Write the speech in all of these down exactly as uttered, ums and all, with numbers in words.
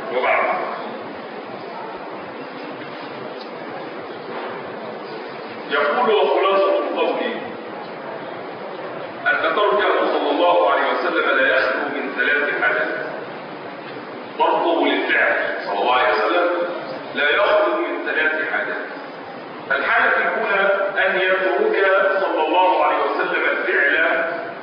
وبعد. يقول وخلاصة القول أن تركه صلى الله عليه وسلم لا يخلو من ثلاث حالات. تركه للفعل صلى الله عليه وسلم لا يخلو من ثلاث حالات. الحالة الأولى أن يترك صلى الله عليه وسلم الفعل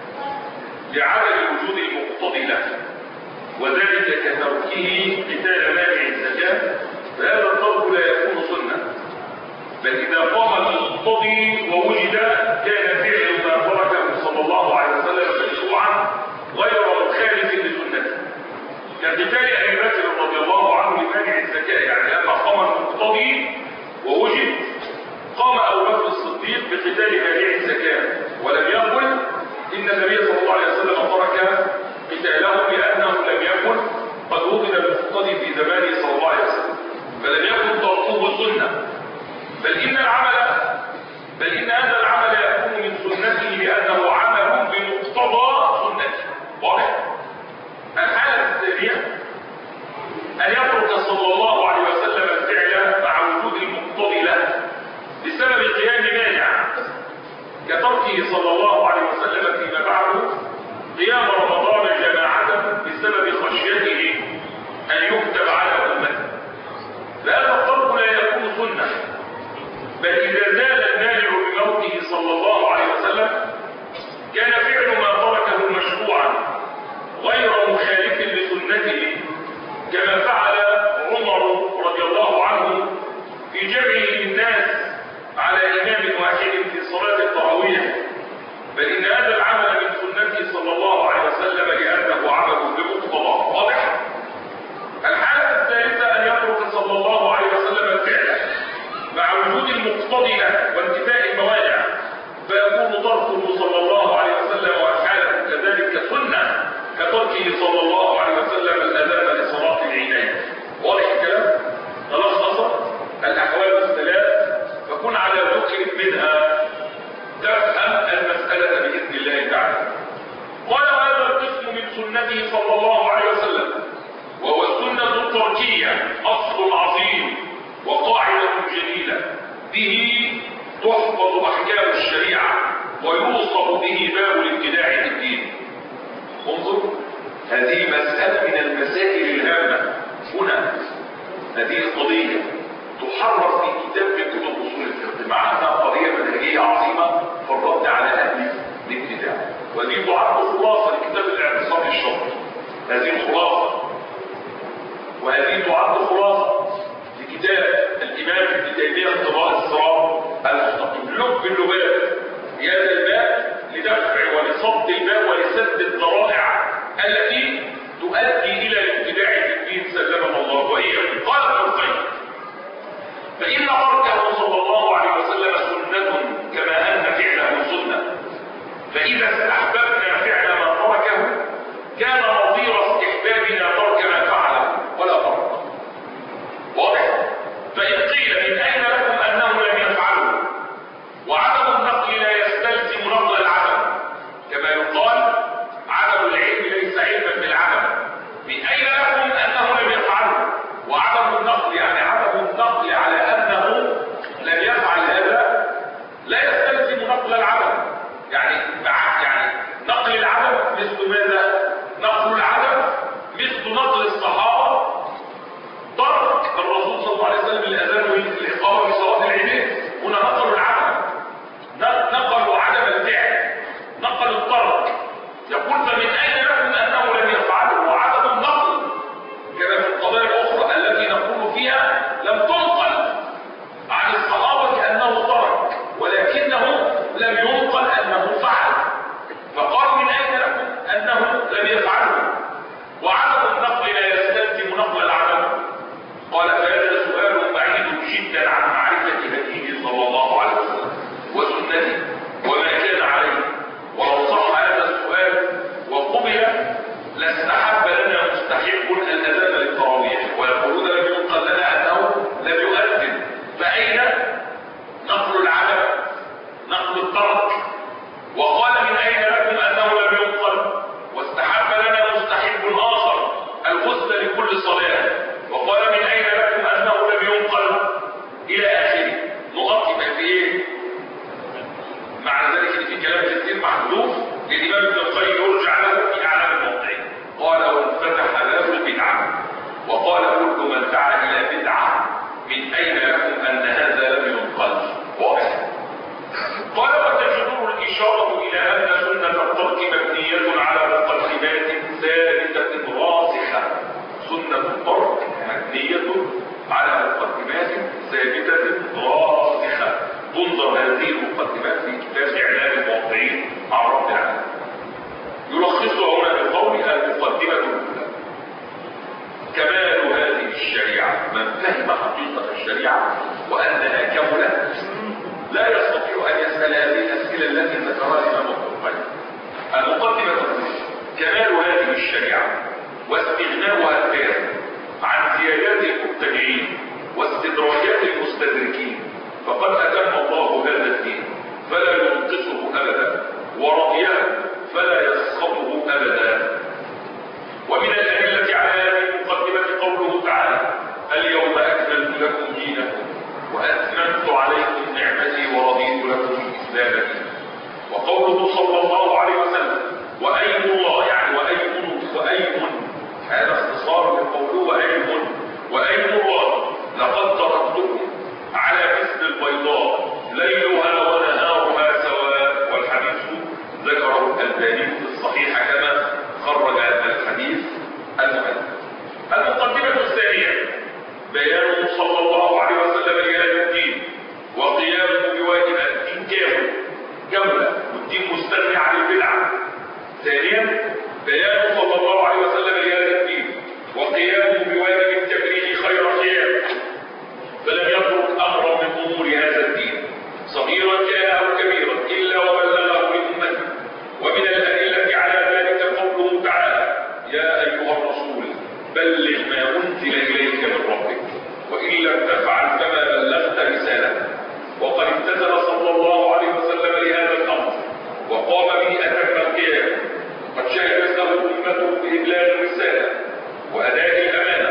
لعدم الوجود المقتضي له، وذلك كتركه قتال مانع الزكاة، فهذا الترك لا يكون سنة، بل إذا قام المقتضي ووجد كان فعل ما تركه صلى الله عليه وسلم مشروعا غير مخالف لسنته، كقتال أبي بكر رضي الله عنه لمانع الزكاة. يعني لما قام المقتضي ووجد قام أبو بكر الصديق بقتال مانع الزكاة، ولم يقل إن النبي صلى الله عليه وسلم ترك قتاله لأنه لم يكن قد وجد المقتضي في زمانه صلى الله عليه وسلم، فلم يكن تركه سنة، بل إن العمل بل إن هذا العمل يكون من سنته لأنه عمل بمقتضى سنته. واضح؟ الحالة الثانية أن يترك صلى الله عليه وسلم الفعل مع وجود المقتضي له بسبب قيام مانع، كتركه صلى الله عليه وسلم فيما بعد قيام رمضان جماعة بسبب خشيته أن يكتب على أمته. فهذا الترك لا يكون سنة، بل إذا زال المانع بموته صلى الله عليه وسلم كان فعل ما تركه مشروعا غير مخالف لسنته، كما فعل عمر رضي الله عنه في جمعه للناس على إمام واحد في صلاة التراويح، بل إن هذا العمل من سنته صلى الله عليه وسلم لأنه عمل بمقتضى. واضح؟ الحالة الثالثة أن يترك صلى الله عليه وسلم الفعل مع وجود المقتضي له وانتفاء الموانع، فيكون تركه صلى الله عليه وسلم وحالة كذلك سنة، كتركه صلى الله عليه وسلم الأذان لصلاة العيدين. واضح الكلام؟ خلاص نصر الأحوال الثلاث، فكن على ذكر منها تفهم المسألة بإذن الله تعالى. قال هذا القسم من سنته صلى الله عليه وسلم، وهو السنة التركية، أصل عظيم وقاعدة جليلة به تحفظ أحكام الشريعة ويوصف به باب الابتداع في الدين. انظر، هذه مسألة من المسائل الهامة هنا. هذه القضية تحرر في كتاب من كتب أصول الفقه، مع أنها قضية منهجية عظيمة في الرد على أهل الابتداع، وهذه تعد خلاصة لكتاب الاعتصام الشرعي. هذه الخلاصة، وهذه تعد خلاصة لكتاب الإمام ابن تيمية اقتضاء الصراط المستقيم. لب اللباب في هذا الباب لدفع ولصد الباب ولسد الذرائع التي تؤدي إلى الابتداع في الدين، سلمنا الله وإياكم. قال ابن القيم: فإن تركه صلى الله عليه وسلم سنة كما أن فعله سنة، فإذا استحببنا فعل ما تركه كان نظير استحبابنا ترك ما فعله ولا فرق. واضح؟ فإن قيل من أين لكم أنه لم يفعله، وعدم النقل لا يستلزم نقل العدم، كما يقال عدم العلم ليس علما بالعدم. من أين لكم أنه لم يفعله، وعدم النقل يعني عدم النقل على أنه لم يفعل هذا لا يستلزم نقل العدم. يعني يعني نقل العدم مثل ماذا؟ نقل العدم مثل نقل الصحابة ترك الرسول صلى الله عليه وسلم الأذان والإقامة في صلاة العيدين. هنا نقل العدم، نقلوا عدم الفعل، نقل الترك. يقول: فمن أين لكم أنه لم يفعله، وعدم النقل كما في القضايا الأخرى التي نقول فيها لم تنقل عن الصحابة أنه ترك، ولكنه لم ينقل أنه فعل، فقال: من أين لكم أنه لم يفعله، وعدم النقل لا يستلزم نقل العدم. قال: فهذا سؤال بعيد جدا عن معرفة هديه صلى الله عليه وسلم وسنته وما كان عليه، ولو صح هذا السؤال وقبل لاستحب لنا مستحب الأذان للتراويح، ويقولون لم ينقل لنا أنه لم يؤذن. فأين نقل العدم؟ نقل الترك. وقال: من أين لكم أنه لم ينقل؟ واستحب لنا مستحب آخر، الغسل لكل صلاة. وقال من أين لكم أنه لم ينقل إلى آخره. نقطة في إيه؟ مع ذلك في كلام كثير محذوف للإمام ابن القيم يرجع له في أعلام الموضعين. قال وانفتح باب البدعة، وقال كل من دعا إلى بدعة من أين لكم أن هذا لم ينقل. واضح. قال وتجدر الإشارة إلى أن سنة الترك مبنية على مقدمات ثابتة راسخة. سنة الترك مبنية على مقدمات ثابتة راسخة. تنظر هذه المقدمات في كتاب إعلام الموضعين عن رب العالمين. يلخصها هنا بقول المقدمة الأولى: كمال هذه الشريعة، من فهم حقيقة الشريعة وأنها كملت لا يستطيع أن يسأل هذه الأسئلة التي ذكرها الإمام القرطبي. المقدمة الأولى: كمال هذه الشريعة واستغناؤها التام عن زيادات المبتدعين واستدراجات المستدركين، فقد أتم الله هذا الدين فلا ينقصه أبدا، ورضيه فلا يسخطه أبدا. ومن الأدلة على هذه المقدمة قوله تعالى: اليوم أكملت لكم دينكم وأتممت عليكم نعمتي ورضيت لكم الإسلام دينا. وقوله صلى الله عليه وسلم: وأيم الله، يعني وأيم وأيم، هذا اختصار لقوله وأيم وأيم الله، لقد تركتكم على مثل البيضاء ليلها ونهارها سواء. والحديث ذكره الألباني في الصحيح كما خرج الحديث المؤلف. المقدمة الثانية: بيان صلى الله عليه وسلم لهذا الدين وقيامه بواجبات الدين كامل كاملة، والدين مستغني عن البدعة. ثانيا: بيان صلى الله عليه وسلم لهذا الدين وقيامه بواجب التبليغ خير قيام، فلم يترك أمرا من أمور هذا الدين صغيرا كان أو كبيرا إلا وبلغه لأمته. ومن الأدلة على ذلك قوله تعالى: يا أيها الرسول بلغ ما أنزل إليك من ربك وإن لم تفعل فما بلغت رسالته. وقد امتثل صلى الله عليه وسلم لهذا الأمر وقام به أتم القيام. قد شهدت له أمته بإبلاغ الرسالة وأداء الأمانة،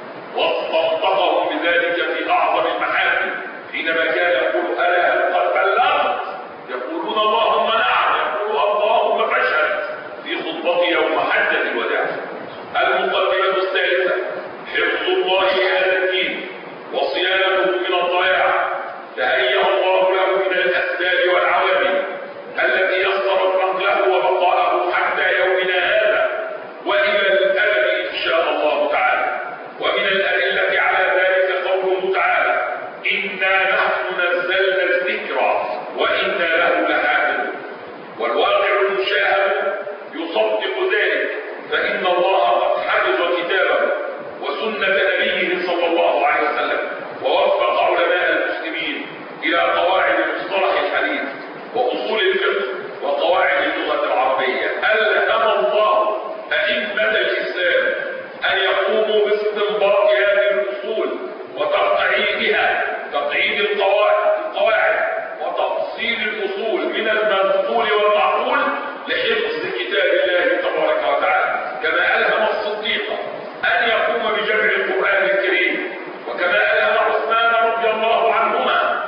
واستنطقهم بذلك في أعظم المحافل حينما كان يقول: ألا هل قد بلغت؟ يقولون اللهم نعم، يقول اللهم فاشهد، في خطبة يوم حجة الوداع. المقدمة الثالثة: حفظ الله لهذا الدين وصيانته من الضياع، تهيأ الله له من الأسباب والعوامل التي يسرت نقله وبقاءه حتى يومنا هذا وإلى الأبد إن شاء الله تعالى. ومن الأدلة على ذلك قوله تعالى: إنا نحن نزلنا الذكر وإنا له لحافظون. والواقع المشاهد يصدق ذلك، فإن الله قد حفظ كتابه وسنة نبيه صلى الله عليه وسلم، ووفق علماء المسلمين إلى قواعد مصطلح الحديث وأصول الفقه وقواعد اللغة العربية. ألهم الله أئمة الإسلام أن يقوموا باستنباط هذه الأصول وتقعيدها، تقعيد القواعد وتفصيل الأصول من المنقول والمعقول لحفظ كتاب الله تبارك وتعالى. كما ألهم الصديق أن يقوم بجمع القرآن الكريم، وكما ألهم عثمان رضي الله عنهما،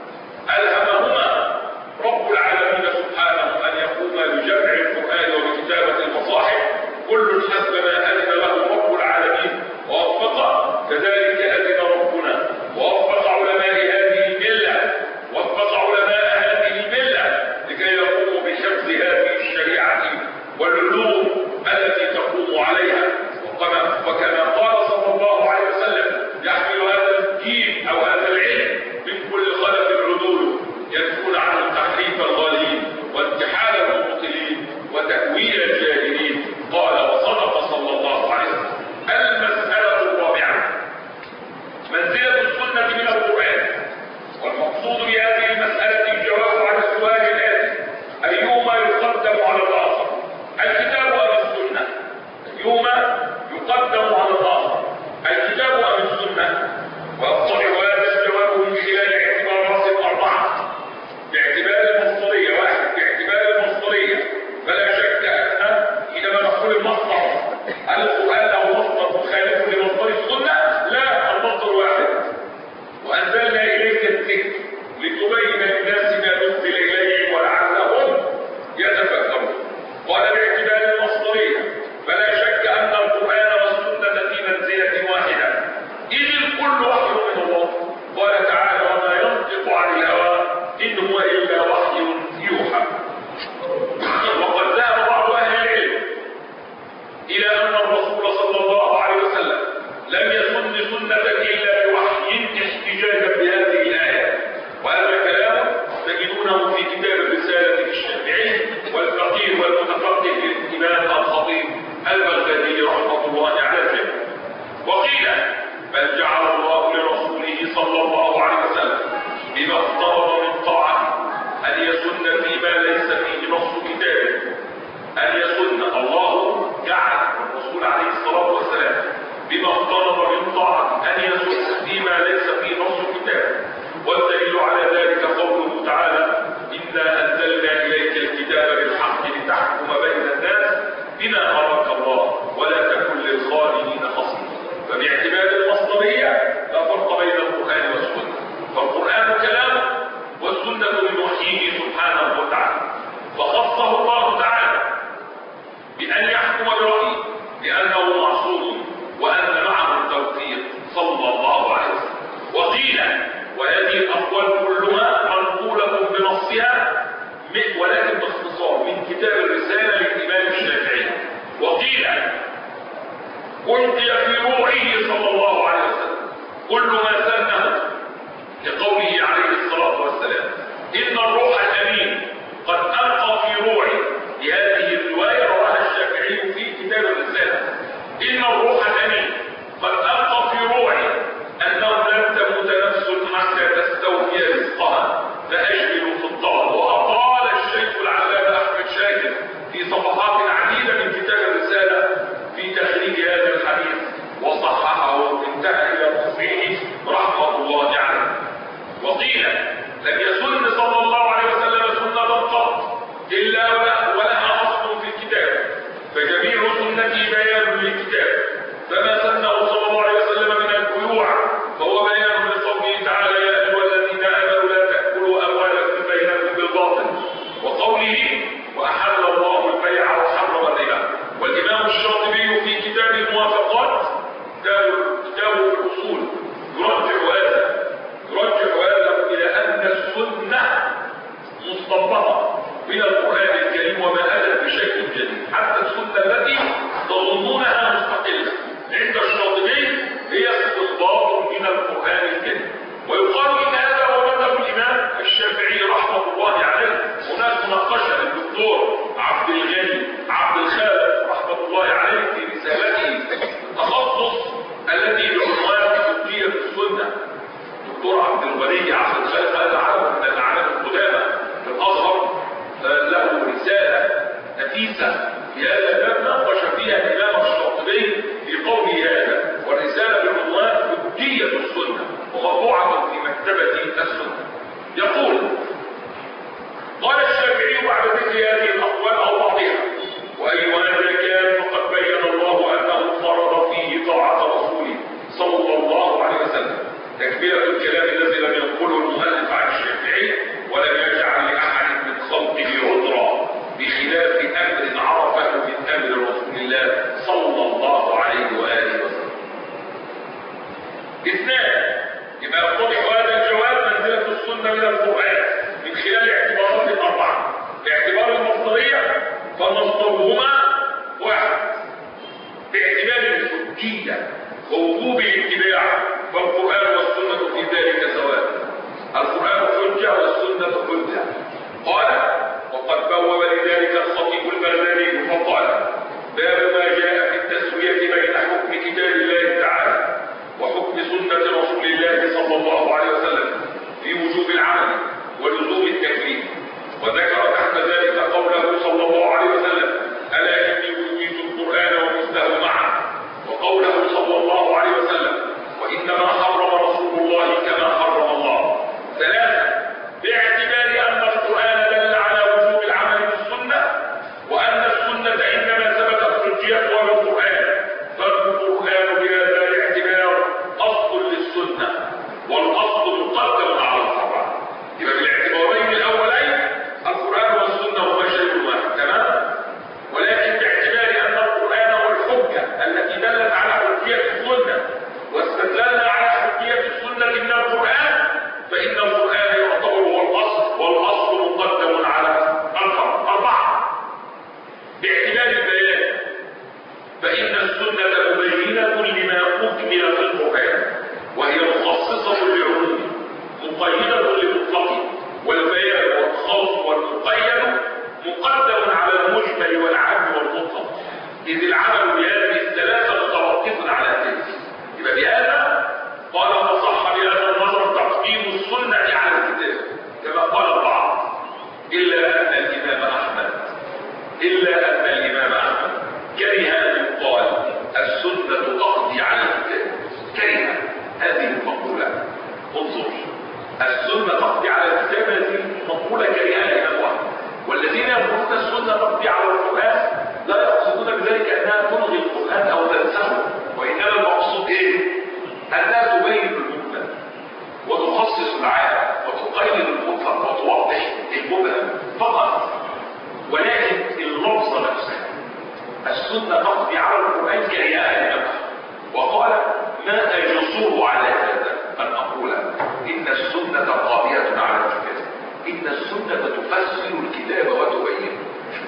ألهمهما رب العالمين سبحانه أن يقوم بجمع القرآن وبكتابة المصاحف، كل حسب ما أذن له رب العالمين ووفقه أن يسن. الله جعل الرسول عليه الصلاة والسلام بما افترض من طاعة أن يسن فيما ليس في نص الكتاب، والدليل على ذلك قوله تعالى: إنا أنزلنا إليك الكتاب بالحق لتحكم بين الناس بما أراك الله ولا تكن للخائنين خصيما. فباعتبار المصدرية لا فرق بين القرآن والسنة، فالقرآن كلامه والسنة من وحيه سبحانه وتعالى، فخصه الله تعالى بأن يحكم برأيه لأنه معصوم وأن معه التوفيق صلى الله عليه وسلم. وقيل وهذه الأقوال كلها منقولة بنصها ولكن باختصار من كتاب الرسالة للإمام الشافعي. وقيل ألقي في روعه صلى الله عليه وسلم كل ما سنه لقوله عليه الصلاة والسلام: إن الروح الأمين قد ألقى في روعي. لهذه الرواية رواها الشافعي في كتاب الرسالة: إن الروح الأمين قد ألقى في روعي أنه لن تموت نفس حتى تستوفي رزقها فأجملوا في الطلب. وأطال الشيخ العلامة أحمد شاكر في صفحات عديدة من كتاب الرسالة في تخريج هذا الحديث وصححه وانتهى إلى تصحيحه رحمة الله عليه. وقيل لم يسن صلى الله عليه وسلم سنة قط إلا ولها أصل في الكتاب، فجميع سنته بيان للكتاب، فما سنه صلى الله عليه وسلم من البيوع فهو بيان لقوله تعالى: يا أيها الذين آمنوا لا تأكلوا أموالكم بينكم بالباطل، وقوله: وأحل الله البيع وحرم الربا. والإمام الشاطبي في كتاب الموافقات كتابه في الأصول يرجح هذا يرجح هذا إلى أن السنة مستنبطة من القرآن الكريم وما أتت بشكل جديد، حتى السنة التي تظنونها مستقلة عند الشاطبي هي استنباط من القرآن الكريم. ويقال إن هذا هو مذهب الإمام الشافعي رحمة الله عليه. هناك مناقشة للدكتور عبد الغني عبد الخالق رحمة الله عليه في رسالته التخصص التي بعنوان حجية السنة. الدكتور عبد الغني عبد الخالق هذا عالم من الأعلام القدامى في الأزهر، له رسالة نفيسة في هذا الباب ناقش فيها الإمام الشاطبي في قوله هذا، والرسالة بعنوان حجية السنة ومطبوعة في مكتبة السنة. يقول: قال الشافعي بعد ذكر هذه الأقوال أو بعضها: وأي هذا كان فقد بين الله أنه فرض فيه طاعة رسوله صلى الله عليه وسلم، تكملة الكلام الذي لم ينقله المؤلف عن الشافعي ولم يجعل لأحد من خلقه عذرا بخلاف أمر عرفه من أمر رسول الله صلى الله عليه وآله وسلم. اثنان، يبقى يتضح هذا الجواب منزلة السنة من القرآن من خلال اعتبارات أربعة. باعتبار المصدرية فمصدرهما واحد، باعتبار الحجية ووجوب الاتباع فالقرآن والسنة في ذلك سواء. القرآن حجة والسنة حجة. قال: وقد بوب لذلك الخطيب البغدادي فقال: باب ما جاء في التسوية بين حكم كتاب الله تعالى وحكم سنة رسول الله صلى الله عليه وسلم في وجوب العمل ولزوم التكليف. وذكر تحت ذلك قوله صلى الله عليه وسلم: ألا إني أوتيت القرآن ومثله معه، وقوله صلى الله عليه وسلم: وإنما حرم رسول الله كما حرم الله. ثلاثة، باعتبار أن القرآن دل على وجوب العمل بالسنة، وأن السنة إنما ثبتت حجيتها بالقرآن، فالقرآن بهذا السنة تقضي على الكتاب التي مقولة كريهة الإمام أحمد. والذين يقولون السنة تقضي على القرآن لا يقصدون بذلك أنها تلغي القرآن أو تنسخه، وإنما المقصود إيه؟ أنها تبين المجمل وتخصص العام وتقيد المطلق وتوضح المبهم فقط. ولكن اللفظ نفسه السنة تقضي على القرآن كريهة الإمام أحمد، وقال ما أجسور على هذا أن أقول إن السنة قاضية على الكتاب، إن السنة تفسر الكتاب وتبينه.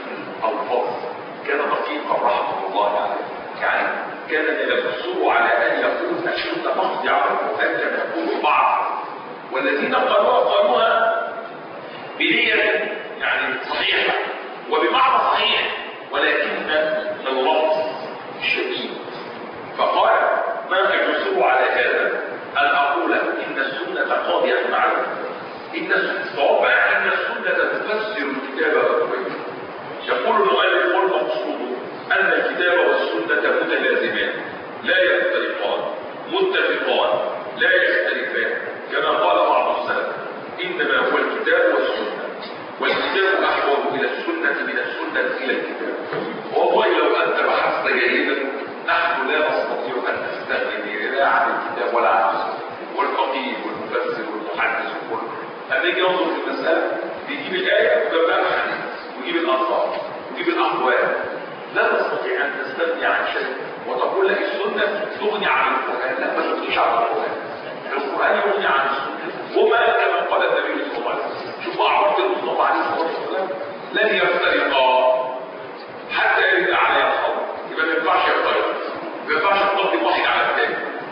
الفاظ كان دقيقا رحمه الله عليه، يعني كان يقصر على أن يقول السنة تقضي على القرآن كما يقول البعض، والذين قالوها قالوها بنية يعني صحيحة وبمعنى صحيح، ولكن اللفظ شديد. فقال ما أجسر على هذا أن أقول إن السنة قاضية على إن الصواب أن السنة تفسر الكتاب وتبينه. يقول المؤلف والمقصود أن الكتاب والسنة متلازمان لا يختلفان متفقان لا يختلفان، كما قال بعض السلف إنما هو الكتاب والسنة، والكتاب أحوج إلى السنة من السنة إلى الكتاب. والله لو أنت بحثت جيدا نحن لا نستطيع أن نستغني لا عن الكتاب ولا عن السنة، والفقيه والمفسر والمحدث وكله. أما يجي ينظر في المسألة بيجيب الآية وجنبها الحديث ويجيب الآثار ويجيب الأقوال، لا تستطيع أن تستغني عن شيء وتقول لك السنة تغني عن القرآن. لا، ما تغنيش عن القرآن، القرآن يغني عن السنة. وما كما قال النبي صلى الله عليه وسلم، شوف أعرض المصطفى عليه الصلاة والسلام لن يفترقا حتى يرد عليها الخبر. يبقى ما ينفعش يفترق، ما ينفعش تطبق واحد على الثاني.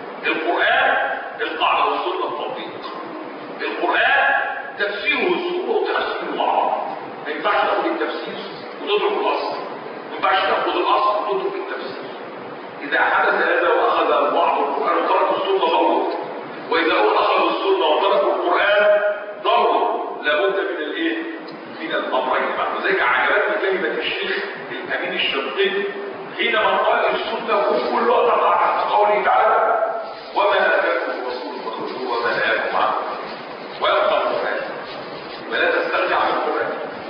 القرآن القاعدة والسنة التطبيق، القرآن تفسيره السنة وتفسيره مع بعض. ما ينفعش تاخد التفسير وتترك الأصل، ما ينفعش تاخد الأصل وتترك التفسير. إذا حدث هذا وأخذ بعض القرآن وترك السنة ضربه، وإذا أخذ السنة وترك القرآن ضربه. لابد من الإيه؟ من الأمرين. لذلك عجبتني كلمة الشيخ الأمين الشنقيطي حينما قال السنة كل وقت تحت قوله تعالى وما آتاكم الرسول فخذوه وما نهاكم عنه ويبقى القرآن. ولا تسترجع عن القرآن.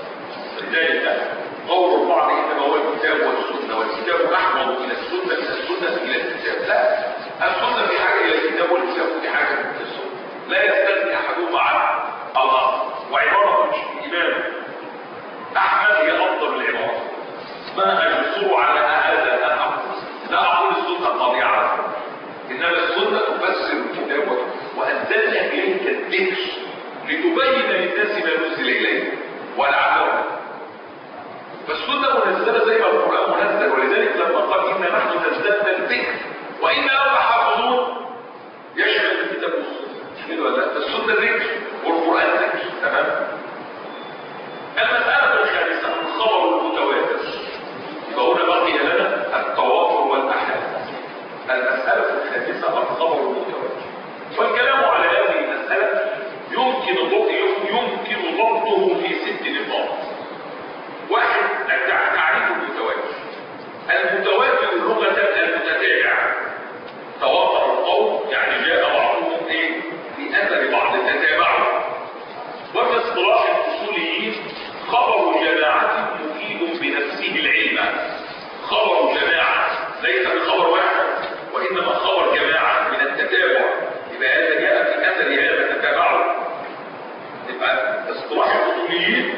لذلك قول البعض إنما هو الكتاب والسنة، والكتاب أحمد إلى السنة من السنة إلى الكتاب. لا، السنة في حاجة إلى الكتاب والكتاب في حاجة إلى السنة، لا يستغني أحدهما عن الله. وعبارة الإمام أحمد هي أفضل العبارات. ما أجسر على هذا أن أقول لا أقول السنة قاضية، إنما السنة تفسر الكتاب وأنزلنا إليك الذكر لتبين للناس ما نزل إليه ولعلهم. فالسنة منزلة زي ما القرآن منزل، ولذلك لما قال إنا نحن نزلنا الذكر وإنا له لحافظون يشمل الكتاب والسنة. السنة ذكر والقرآن ذكر. تمام. المسألة الخامسة الخبر المتواتر. يبقى هنا بقي لنا التواتر والأحاد. المسألة الخامسة الخبر المتواتر، والكلام على هذه المسألة يمكن يمكن ضبطه في ست نقاط. واحد، تعريف المتواتر. المتواتر لغة المتتابع. تواتر القوم يعني جاء بعضهم ايه بأثر بعض تتابعه. وفي اصطلاح الاصوليين خبر جماعة مفيد بنفسه العلم. خبر جماعة ليس بخبر واحد، وإنما خبر جماعة من التتابع. يبقى هذا جاء في أثر هذا تتابعه. يبقى اصطلاح الاصوليين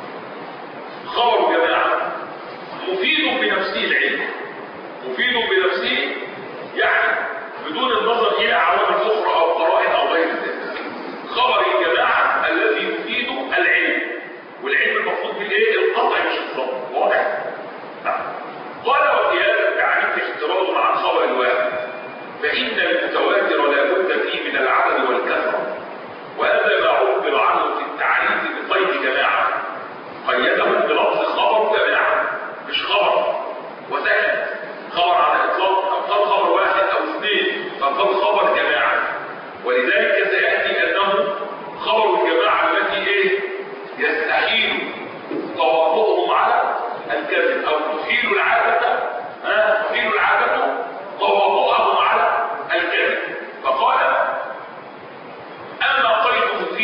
خبر جماعة مفيد بنفسه العلم. مفيد بنفسه يعني بدون النظر إلى عوامل أخرى أو قرائن أو غير ذلك. خبر الجماعة الذي يفيد العلم، والعلم المقصود بالإيه؟ القطع مش الظن. واضح؟ نعم. قال وفي هذا التعريف احتراز عن خبر الواحد، فإن المتواتر لا بد فيه من العدد والكثرة، وهذا ما عبر عنه في التعريف بقيد جماعة. قيده بلفظ خبر جماعة مش خبر وسهل. خبر على اطلاق افضل خبر واحد او اثنين، افضل خبر جماعه. ولذلك سياتي انه خبر الجماعه التي ايه يستحيل تواطؤهم على الكذب، او تحيل العاده ها تحيل العاده تواطؤهم على الكذب. فقال اما قيده في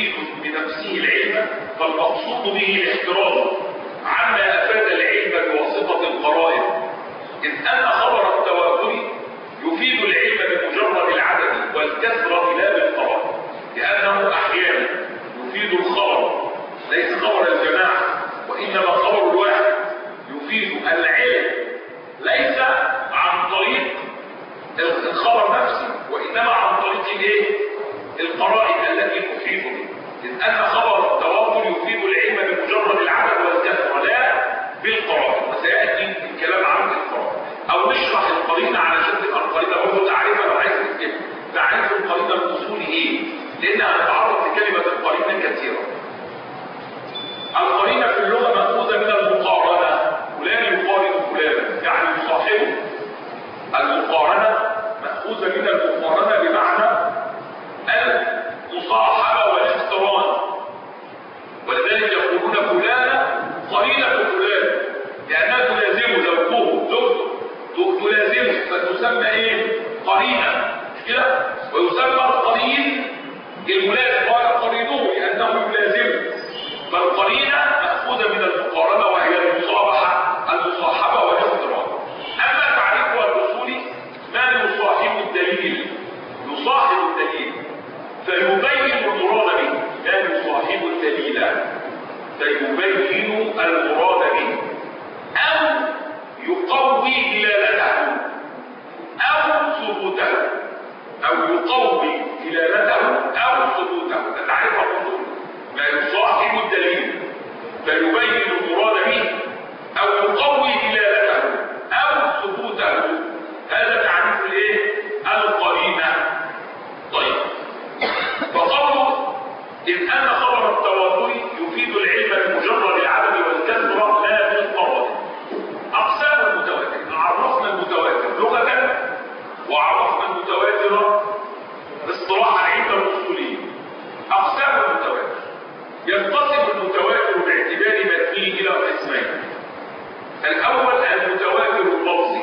من المقارنة بمعنى المصاحبة والاقتران، ولذلك يقولون فلانا قرينة فلان لأنها تلازمه زوجته زوجته تلازمه فتسمى ايه؟ قرينة، مش كده؟ ويسمى القرين الملازم قال قرينه لأنه يلازمه، فالقرينة مأخوذة من المقارنة وهي المصابحة المصاحبة والاقتران. أما تعريفها الأصولي ما يصاحب الدليل، يصاحب الدليل فيبين المراد به، لا يصاحب الدليل فيبين المراد به أو يقوي دلالته أو ثبوته، أو يقوي دلالته أو ثبوته. ده تعريف الأصول، ما يصاحب الدليل فيبين المراد به أو يقوي دلالته أو ثبوته، هذا تعريف الايه؟ القرينة. طيب، فقوله إذ أن خبر التواتر يفيد العلم بمجرد العدد والكثرة لا بالقرار. أقسام المتواتر، عرفنا المتواتر لغة وعرفنا المتواتر اصطلاحا عند الأصوليين. أقسام المتواتر، ينقسم المتواتر باعتبار متنه إلى قسمين. الأول المتواتر اللفظي،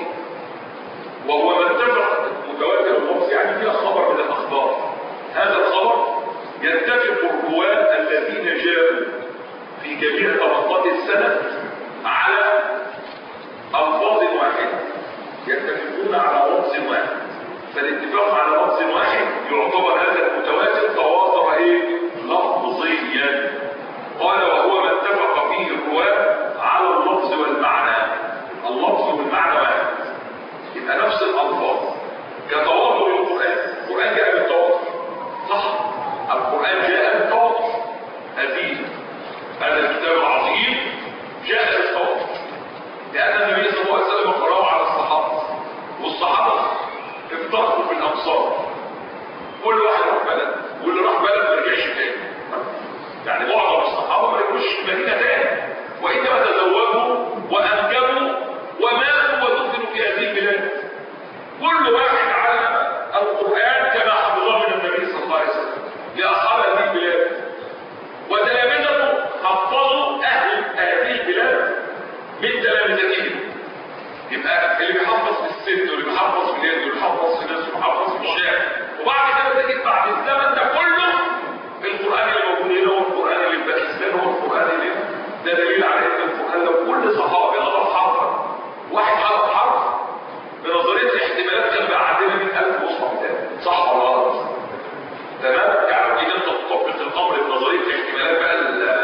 وهو ما اتفق المتواتر اللفظي يعني فيها خبر من الأخبار، هذا الخبر يتفق الرواة الذين جاءوا في جميع طبقات السنة على ألفاظ واحدة، يتفقون على لفظ واحد، فالاتفاق على لفظ واحد يعتبر هذا المتواتر تواتر ايه؟ لفظيا. قال وهو ما اتفق فيه الرواة على اللفظ والمعنى، اللفظ والمعنى واحد، يبقى نفس الألفاظ كتواتر القرآن. القرآن جاء بالتواتر، صح؟ القرآن جاء بالتواتر، هذه هذا الكتاب العظيم جاء بالتواتر، لأن النبي صلى الله عليه وسلم قرأه على الصحابة، والصحابة افترقوا في الأمصار، كل واحد راح بلد، واللي راح بلد ما رجعش تاني. يعني معظم الصحابة ما رجعوش مدينة تاني، وإنما تزوجوا وأنجبوا وماتوا ودفنوا في هذه البلاد. كل واحد علم القرآن كما حفظه من النبي صلى الله عليه وسلم لأصحاب هذه البلاد، وتلامذته حفظوا أهل هذه البلاد من تلامذتهم. يبقى اللي بيحفظ في السن واللي بيحفظ في اليد واللي بيحفظ في الناس وبيحفظ في الشارع، وبعد كده تجد بعد الزمن ده كله القرآن اللي موجود هنا هو القرآن اللي في باكستان هو القرآن اللي ده دليل على ان القرآن لو كل صحابي أضاف حرفا واحد حرف حرف بنظرية الاحتمالات كان بقى عندنا مئة ألف مصحف تاني، صح ولا غلط؟ تمام؟ يعني إذا أنت تطبق الأمر بنظرية الاحتمالات بقى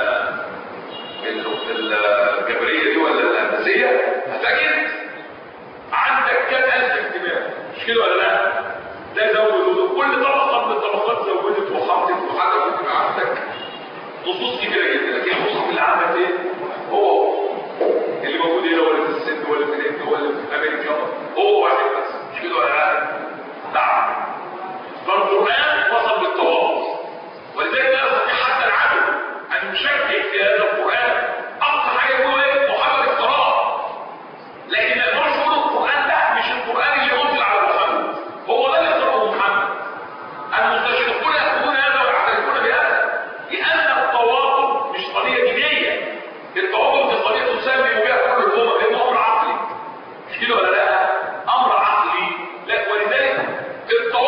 الجبرية دي ولا الهندسية هتجد عندك كام ألف احتمال، مش كده ولا لا؟ ده زود كل طبقة من الطبقات زودت وحطت وحدثت يبقى عندك نصوص كبيرة جدا، لكن المصحف اللي عندك ايه؟ هو اللي موجود هنا ولا في السند ولا في الهند ولا في أمريكا، هو واحد بس، مش كده ولا لا؟ نعم. فالقرآن وصل بالتواصل، ولذلك لا يستطيع حتى العدل أن يشكك في هذا القرآن. أقصى حاجة هو ايه؟ محمد افتراء، لكن ما يقدرش يقول القرآن ده مش القرآن اللي أنزل على محمد، هو ده اللي افتراه محمد. المستشرقون يقولون هذا ويعترفون بهذا، لأن التواطؤ مش قضية دينية، التواطؤ دي قضية تسمي بها كل الأمم، لأنه أمر عقلي، مش كده ولا لا؟ أمر عقلي، لا ولذلك التواطؤ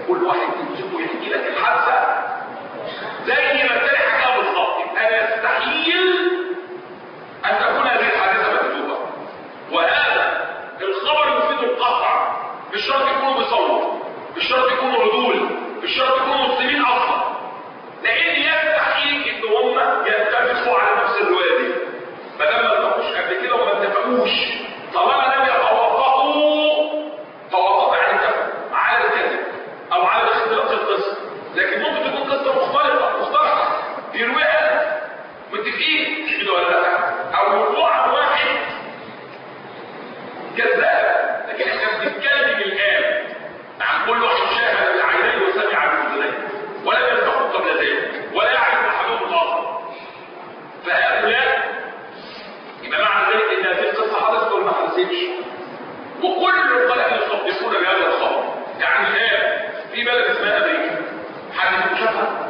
كل واحد يمسكه يحكي لك الحادثه زي ما التاني حكاها بالظبط، يبقى يستحيل ان تكون هذه الحادثه مكذوبه. وهذا الخبر يفيد القطع، مش شرط يكونوا بيصوروا، مش شرط يكونوا عدول، مش شرط يكونوا مسلمين اصلا، لان يستحيل ان هم يتفقوا على نفس الروايه دي. ما دام ما اتفقوش قبل كده وما اتفقوش، طالما لم يتوافقوا، توافقوا يعني اتفقوا على الكذب او على اختلاط القصه، لكن ممكن تكون قصه مختلفه مختلفه يرويها متفقين، مش كده ولا لا؟ او مجموعه واحد كذاب، لكن احنا بنتكلم الان عن كل واحد شاهد بالعينين وسمع بالاذنين ولم يلتقوا قبل ذلك ولا يعرف احدهم الاخر. فهؤلاء يبقى معنى ذلك ان هذه القصه حدثت ولا ما حدثتش؟ وكل العقلاء يصدقون بهذا الخبر. يعني الان في بلد اسمها امريكا، حد شافها؟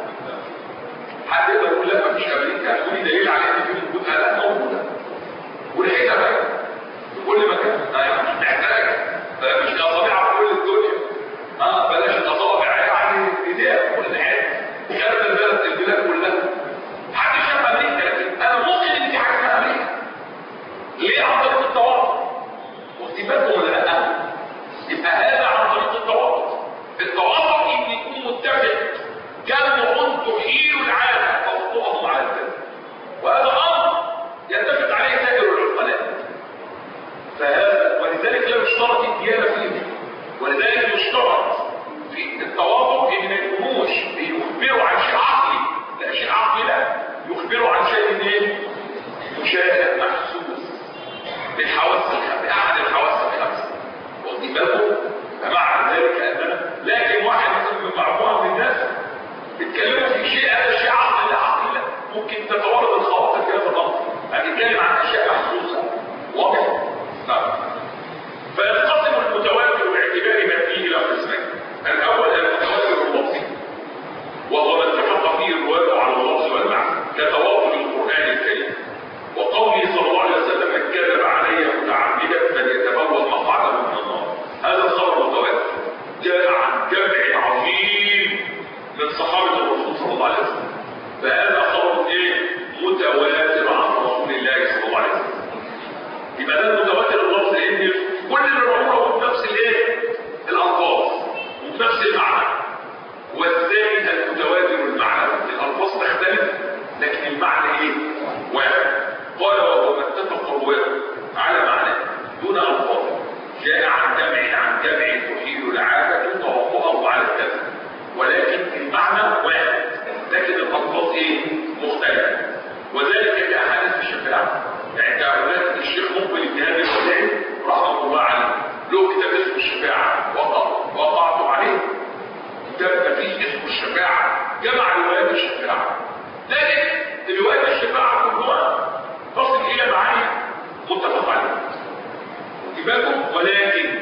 حد يقدر يقول لا مفيش امريكا؟ تقول لي دليل على ان في وجود آلات موجوده ولحقتها بقى في كل مكان. ايوه مش محتاجه، مش اصابع في كل الدنيا. اه بلاش الاصابع يعني ايديها في كل حته، خارج البلد البلاد كلها. حد شاف امريكا، لكن انا ممكن ان في حاجه اسمها امريكا. ليه؟ عن طريق التواصل. واخدين بالكم ولا لا؟ يبقى هذا عن طريق التواصل. التواصل ان يكون متفق جمع تحيل العالم توقعهم على الكذب، وهذا امر يتفق عليه سائر العقلاء. فهذا ولذلك لا يشترط الديانه فيه، ولذلك يشترط في التواصل ان ما يكونوش بيخبروا عن شيء عقلي، لا شيء عقلي لا، يخبروا عن شيء ايه؟ مشاهد محسوس بالحواس الخمسه، باحد الحواس الخمسه. واخدين بالكم؟ فمعنى ذلك اننا لكن واحد مثلا من مجموعه من الناس بيتكلموا في شيء، هذا شيء عقلي لا عقلي لا، ممكن تتوارد الخواطر كده في الامر. هنتكلم عن اشياء محسوسه واضح؟ نعم. فينقسم المتواتر باعتبار ما فيه الى قسمين. الاول المتواتر اللفظي، وهو ما اتفق فيه الرواة على اللفظ والمعنى كتواتر القران الكريم وقوله صلى الله عليه وسلم من كذب علي متعمدا فليتبوأ مقعده من النار. هذا الخبر متواتر جاء عن جمع عظيم من صحابه الرسول صلى الله عليه وسلم. فهذا خبر ايه؟ متواتر عن رسول الله صلى الله عليه وسلم. يبقى ده المتواتر اللفظ، لان كل اللي بقوله بنفس الايه؟ الالفاظ وبنفس المعنى. والثاني المتواتر المعنى، الالفاظ تختلف لكن المعنى ايه؟ واحد. قال وهو ما اتفق الرواه على معنى دون الفاظ جاء عن جمع عن جمع تحيل العاده توقعه على الكذب، ولكن المعنى واحد لكن الالفاظ ايه؟ مختلفه. وذلك كاحاديث الشفاعه. يعني كأولاد الشيخ مقبل بن هادي الوداعي رحمه الله عليه له كتاب اسمه الشفاعه، وقع وقعتم عليه كتاب فيه اسمه الشفاعه، جمع روايات الشفاعه. لكن روايات الشفاعه كلها تصل الى معاني متفق عليها. انتباهكم، ولكن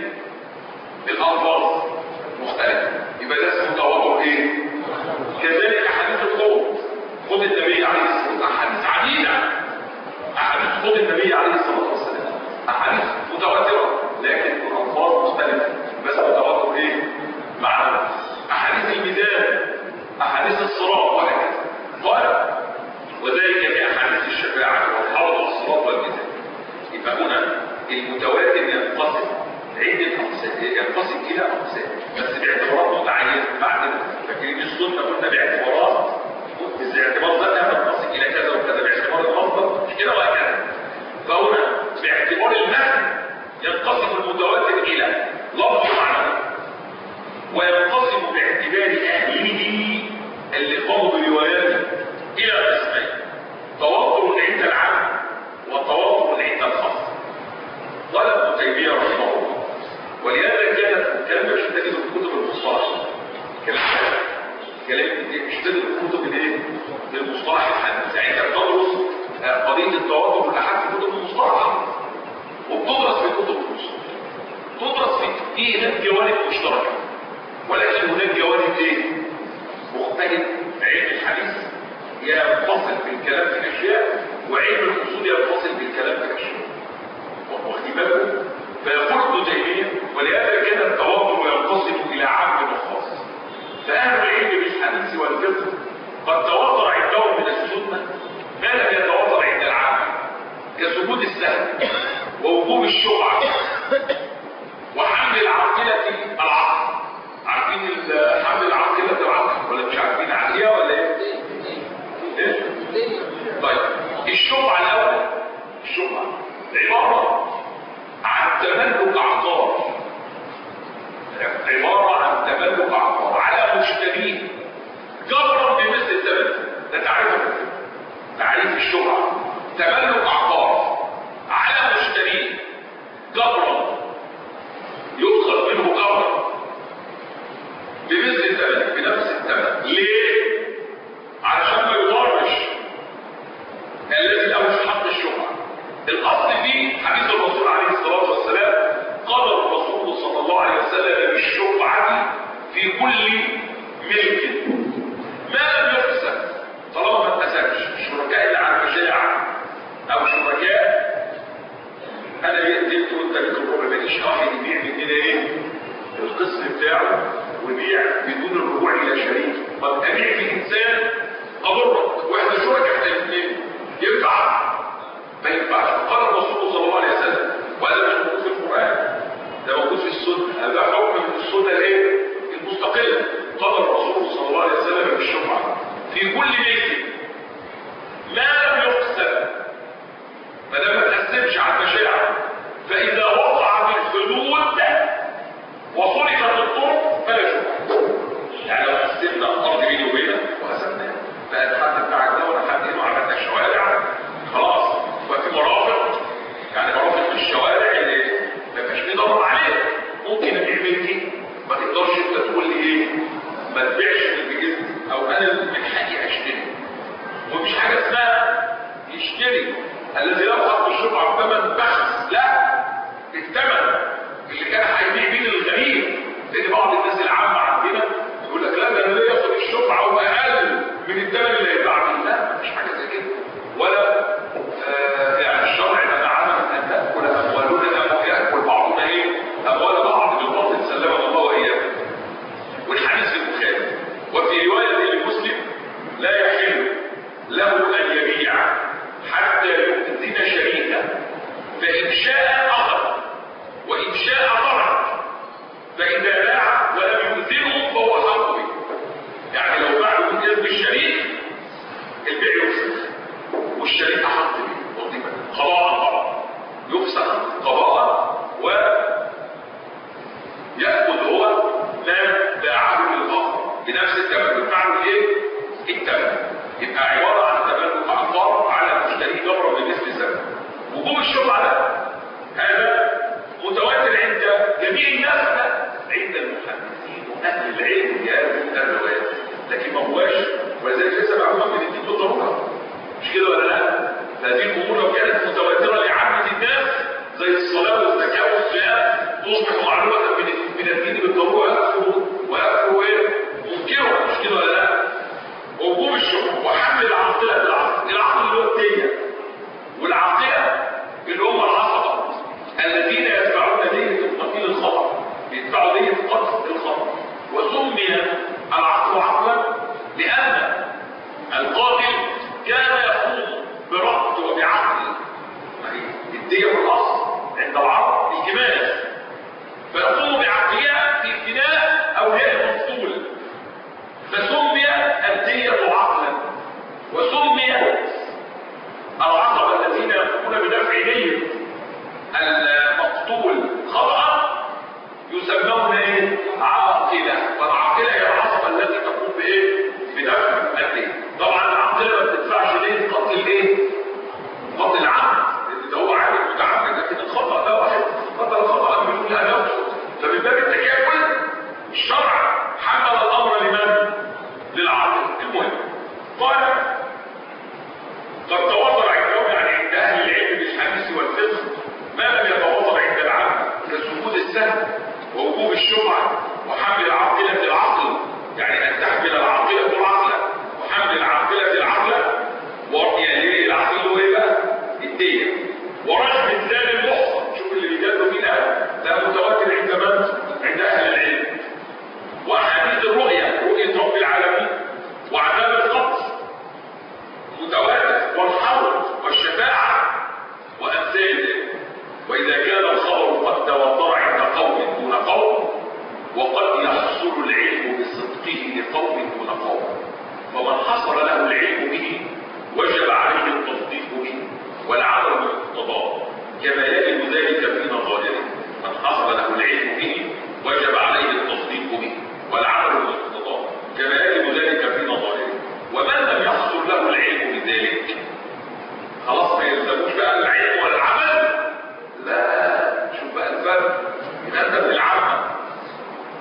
الالفاظ مختلفه. يبقى ده اسمه تواتر ايه؟ كذلك احاديث الخوض، خذ النبي عليه الصلاه والسلام، احاديث عديده، احاديث خذ النبي عليه الصلاه والسلام، احاديث متواتره لكن الالفاظ مختلفه، بس متواتر ايه؟ معنى. احاديث الميزان، احاديث الصراط وهكذا. قال وذلك كاحاديث الشفاعه والحوض والصراط والميزان. يبقى هنا المتواتر ينقسم عده اقسام، ينقسم الى اقسام بس باعتبارات متعينه. بعد فاكرين السنه قلنا باعتبارات، باعتبار ذاتها تنقسم الى كذا وكذا، باعتبار المصدر مش كده وهكذا. فهنا باعتبار المعنى ينقسم المتواتر الى لفظ ومعنى، وينقسم باعتبار اهله اللي قاموا برواياته الى قسمين: تواتر عند العام وتواتر عند الخاص. قال ابن تيميه رحمه الله، ولهذا كانت الكلام مش تجد في كتب المصطلح، كلام كلام مش تجد في كتب الايه؟ المصطلح الحديث. يعني انت بتدرس قضيه التواتر والاحاد في كتب المصطلح، وبتدرس في كتب الاصول، تدرس في في هناك جوانب مشتركه، ولكن هناك جوانب ايه؟ مختلفه. علم الحديث ينفصل بالكلام في اشياء، وعلم الاصول ينفصل بالكلام في اشياء. واخدين بالكم؟ فيقول ابن تيميه ولهذا كان التواتر ينقسم الى عام وخاص. تملك عقار، عباره عن تملك عقار على مشتريه جبرا بمثل الثمن. ده تعريفه، تعريف الشبهه، تملك عقار على مشتريه جبرا، يؤخذ منه جبرا بمثل الثمن، بنفس الثمن. ليه؟ علشان ما يضرش الذي له حق الشبهه. الاصل في حديث الرسول عليه الصلاه والسلام قال الرسول صلى الله عليه وسلم بالشفعه في كل ملك ما لم يقسم، طالما ما اتقسمش. الشركاء اللي على المشاع او شركاء انا اديت وانت ليك الربع، ما يجيش واحد يبيع مننا ايه القسم بتاعه ويبيع بدون الرجوع الى شريك. طب ابيع في انسان اضرك واحنا شركاء احنا الاثنين، ينفع؟ ما ينفعش. قال الرسول صلى الله عليه وسلم، وهذا مش موجود في القران، ده موجود في السنه، هذا حكم من السنه الايه المستقله. قال الرسول صلى الله عليه وسلم بالشفعه في كل ملك ما لم يقسم، ما دام ما تقسمش على المشاعر، فاذا وقع بالحدود وصرفت الطرق فلا شبهه. يعني لو قسمنا الارض بيني وبينك وقسمناها، بقى الحد بتاعك ده ولا حد هنا وعملنا شوارع خلاص، وفي مرافق، يعني مرافق في الشوارع اللي ما يبقاش فيه ضرر عليك. ممكن ابيع ملكي، ما تقدرش انت تقول لي ايه ما تبيعش بالجزء، او انا من حقي اشتري. ومفيش حاجه اسمها يشتري الذي يرخص بالشفعه بثمن بخس، لا، الثمن اللي كان هيبيع بيه للغريب. لان بعض الناس العامه عندنا يقول لك لا ده انا ليه ياخد الشفعه واقل من الثمن اللي هيتباع بيه. لا، مفيش حاجه زي كده. ولا آه يعني الشرع منعنا ان ناكل اموالنا وياكل بعضنا ايه اموال بعض بالباطل، سلمنا الله واياكم. والحديث البخاري وفي روايه لمسلم لا يحل له ان يبيع حتى يؤذن شريكه، فان شاء اخذ وان شاء ترك، فاذا باع ولم يؤذنه فهو حق به. يعني لو باع من اذن الشريك البيع يفسخ والشريك حق به، واخدين بالك؟ قضاء طبعا يفسخ قضاء ويأخذ هو ما باعه للاخر بنفس الثمن، بتاعه ايه؟ الثمن. يبقى عباره عن تملك عقار على مشتري جبرا بمثل الثمن. وجوب الشفعه ده هذا متواتر عند جميع الناس، عند المحدثين واهل العلم في هذه الروايات، لكن ما هواش، ولذلك ليس معلومه من الدين بالضروره، مش كده ولا لا؟ هذه الامور لو كانت متواتره لعامه الناس زي الصلاه والزكاه والصيام تصبح معلومه من الدين بالضروره، ويكفر ويكفر ايه؟ منكرها، مش كده ولا لا؟ وجوب الشكر وحمل العاقله بالعقل، العقل اللي هو الديه، والعاقله اللي هم العصبه الذين يدفعون دية القتيل الخطأ، يدفعوا دية قتل الخطأ. وسمي العقل عقلا لأن القاتل كان يقوم بربط وبعقل، الدية والأصل عند العرب الجمال، فيقوم بعقلها في ابتلاء أولياء المقتول، فسمي الدية عقلا. وسمي العصبة الذين يقومون بدفع دية المقتول خطأ يسمون ايه؟ عاقلة. والعاقلة هي العصبة التي تقوم بايه؟ بدفع الدين. طبعا العاقلة ما بتدفعش ليه؟ قتل ايه؟ قتل العمد، لان ده هو عامل متعمد، لكن الخطأ ده واحد قتل خطأ بدون لا نفسه. فمن باب التكافل الشرع حمل الامر لمن؟ للعاقل. المهم قال قد تواتر عندهم، يعني عند اهل العلم بالحديث والفقه، ما لم يتواتر عند العامة كسجود السهو ووجوب الشفعة وحمل العاقلة العقل، يعني أن تحمل العاقلة العقل وحمل العاقلة العقل، يعني العقل هو إيه بقى؟ الدية. ورجم الزاني المحصن، شوف اللي بيجادلوا فيه ده، ده متواتر عند من؟ عند أهل العلم. وأحاديث الرؤية، رؤية رب العالمين وعذاب القبر متواتر، والحوض والشفاعة وأمثال. وإذا كان الخبر قد تواتر عند قوم دون قوم، وقد يحصل العلم بصدقه لقوم دون قوم، فمن حصل له العلم به وجب عليه التصديق به والعمل بمقتضاه، كما يجب ذلك في نظائره. من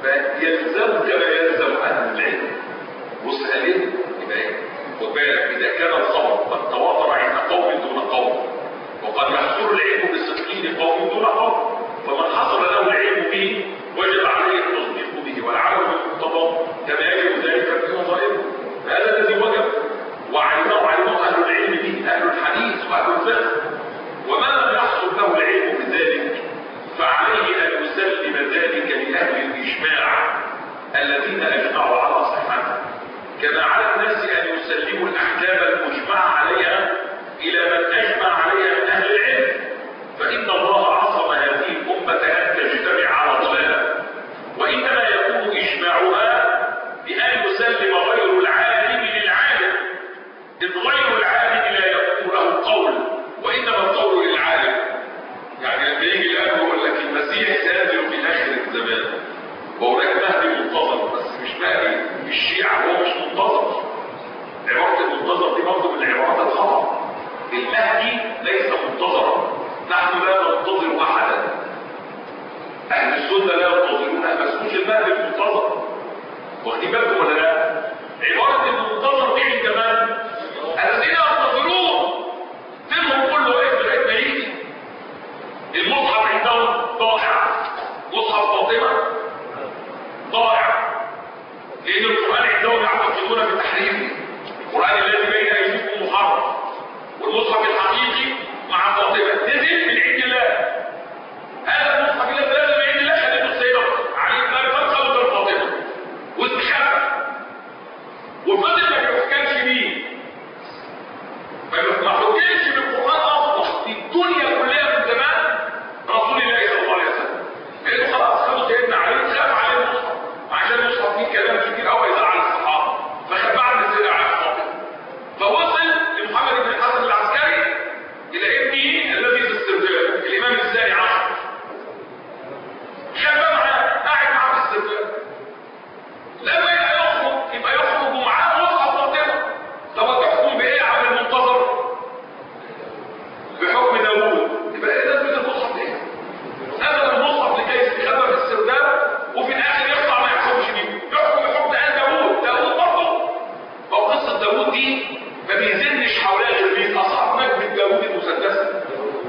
فيلزمك ما يلزم اهل العلم. بص قال ايه؟ يبقى ايه؟ خد بالك، اذا كان الخبر قد تواتر عند قوم دون قوم، وقد يحصل العلم بصدقه قوم دون قوم، فمن حصل له العلم به وجب عليه التصديق به والعمل بالمقتضى كما يجب ذلك في نظائره. هذا الذي وجب وعلمه علمه اهل العلم به، اهل الحديث واهل الفقه. ومن لم يحصل له العلم بذلك فعليه ان يسلم ذلك لاهل الاجماع الذين اجمعوا على صحته، كما على الناس ان يسلموا الاحكام المجمع عليها الى من اجمع عليها من اهل العلم، فان الله عصم هذه الامه ان تجتمع على ضلال، وانما يكون اجماعها بان يسلم غير العالم للعالم، اذ غير العالم لا يكون له قول وانما القول للعالم. يعني لما يجي الاب يقول لك المسيح سينزل في اخر الزمان وهناك مهدي منتظر، بس مش مهدي الشيعة، هو مش منتظر. عبارة المنتظر دي برضه من العبارات الخطأ. المهدي ليس منتظرا، نحن لا ننتظر احدا. اهل السنة لا ينتظرون، ما اسموش المهدي المنتظر. واخدين بالكم ولا لا؟ عبارة المنتظر دي عند من؟ الذين ينتظرون دينهم كله واقف لغاية ما يجي. المصحف عندهم ضائع، مصحف فاطمة ضائع، لأن القرآن عندهم يعتقدون بتحريفه. القرآن الذي بين أيديكم محرف، والمصحف الحقيقي مع فاطمة نزل من عند الله. هذا المصحف الذي نزل من عند الله خليته السيدة علي بن أبي طالب خلوا بين فاطمة واستخبى، وفضل ما بيحكمش بيه، ما حكمش بالقرآن أصلا في الدنيا كلها من زمان رسول الله صلى الله عليه وسلم. لأنه خلاص خدوا سيدنا علي خاف عليه المصحف، عشان المصحف فيه كلام كتير قوي يزعل الصحابة، فخباه عند السيدة علي فاطمة. فوصل لمحمد بن الحسن العسكري إلى ابنه الذي في السرداب الإمام الثاني عشر، خباه معاه، قاعد معاه في السرداب. لما يخرج يبقى يخرج معاه مصحف فاطمة. طب تحكم بإيه على المنتظر؟ بحكم داوود. يبقى إيه لازمة المصحف إيه؟ نزل المصحف لكي يستخبى في السرداب وفي الآخر يطلع ما يحكمش بيه، يحكم بحكم آل داوود. داوود برضه، ما هو قصة داوود دي ما بيزنش حواليها غير مين؟ أصحاب نجمة داوود المسدسة.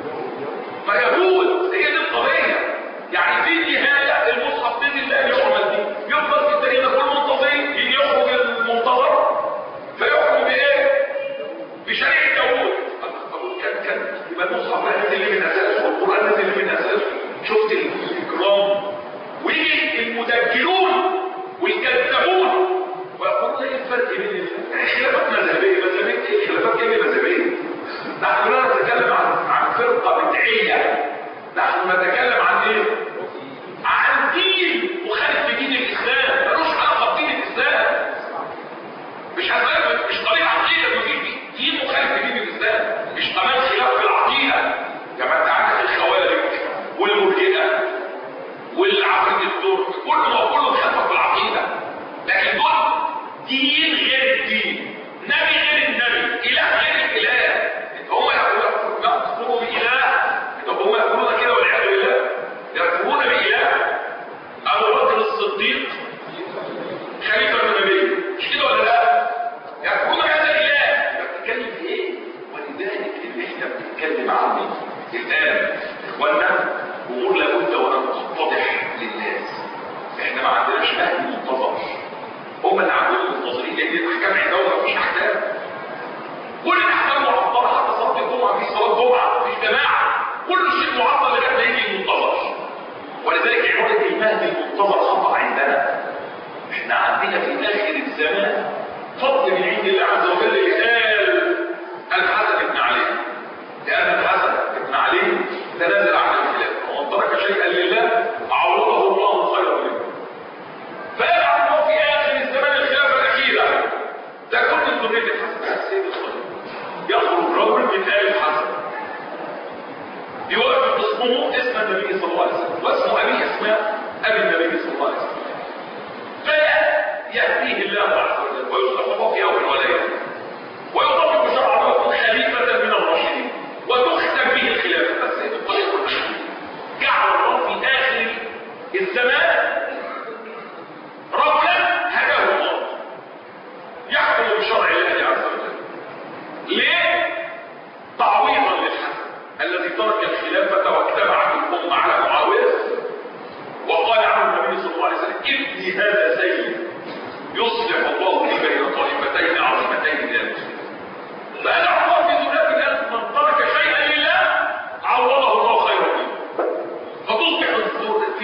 ما داوود هي دي القضية. يعني في النهاية المصحف بإذن الله يعمل دي، يفضل في التاريخ كله منتظرين، يجي يخرج المنتظر فيحكم بإيه؟ بشريعة داوود. كان كان يبقى المصحف نازل اللي من أساسه والقرآن نازل اللي من أساسه. شفت الإكرام؟ ويجي المدجلون والكذابون ويقولون ايه الفرق بين الخلافات مذهبيه؟ مذهبيه ايه؟ خلافات ايه مذهبيه؟ نحن لا نتكلم عن عن فرقه بدعيه، نحن نتكلم عن ايه؟ عن دين مخالف لدين الاسلام، ملوش علاقه بدين الاسلام. مش هتلاقي مش طريقه عقيده، مفيش دين مخالف لدين الاسلام، مش كمان خلاف في العقيده. كما انت عندك الخوارج والمرجئه والعقيده الدور، كله كله خلاف في العقيده، لكن دول دين غير الدين، نبي غير النبي، اله غير الاله. هم يقولون باله، طب هم يقولون كده والعياذ بالله، يكفرون باله. ابو بكر الصديق خليفه النبي، مش كده ولا لا؟ يكفرون هذا الاله. بتتكلم في ايه؟ ولذلك اللي احنا بنتكلم عنه الان اخوانا امور لابد وان تتضح للناس. احنا ما عندناش مهدي منتظر، هم اللي عندهم منتظرين، لان الاحكام عندهم مفيش احكام. كل الاحكام معطله، حتى صلاه الجمعه مفيش صلاه جمعه، مفيش جماعه، كل شيء معطل لغايه ما يجي المنتظر. ولذلك عباره المهدي المنتظر خطا عندنا. احنا عندنا في اخر الزمان فضل من عند الله عز وجل قال الحسن بن علي، لان الحسن بن علي تنازل عن الخلافه، ومن ترك شيئا لله عوضه الله خيرا منه. فيجعل الله في اخر الزمان الخلافه الاخيره تكون من ذريه الحسن السيد الصديق، يخرج رجل من ال الحسن يوافق اسمه اسم النبي صلى الله عليه وسلم، واسم ابيه اسماء ابي النبي صلى الله عليه وسلم، فيهديه الله عز وجل ويصلحه في اول ولايه ويطبق شرعه ويكون خليفه من الراشدين وتختم به الخلافه. فالسيد الطريق جعل الله في اخر الزمان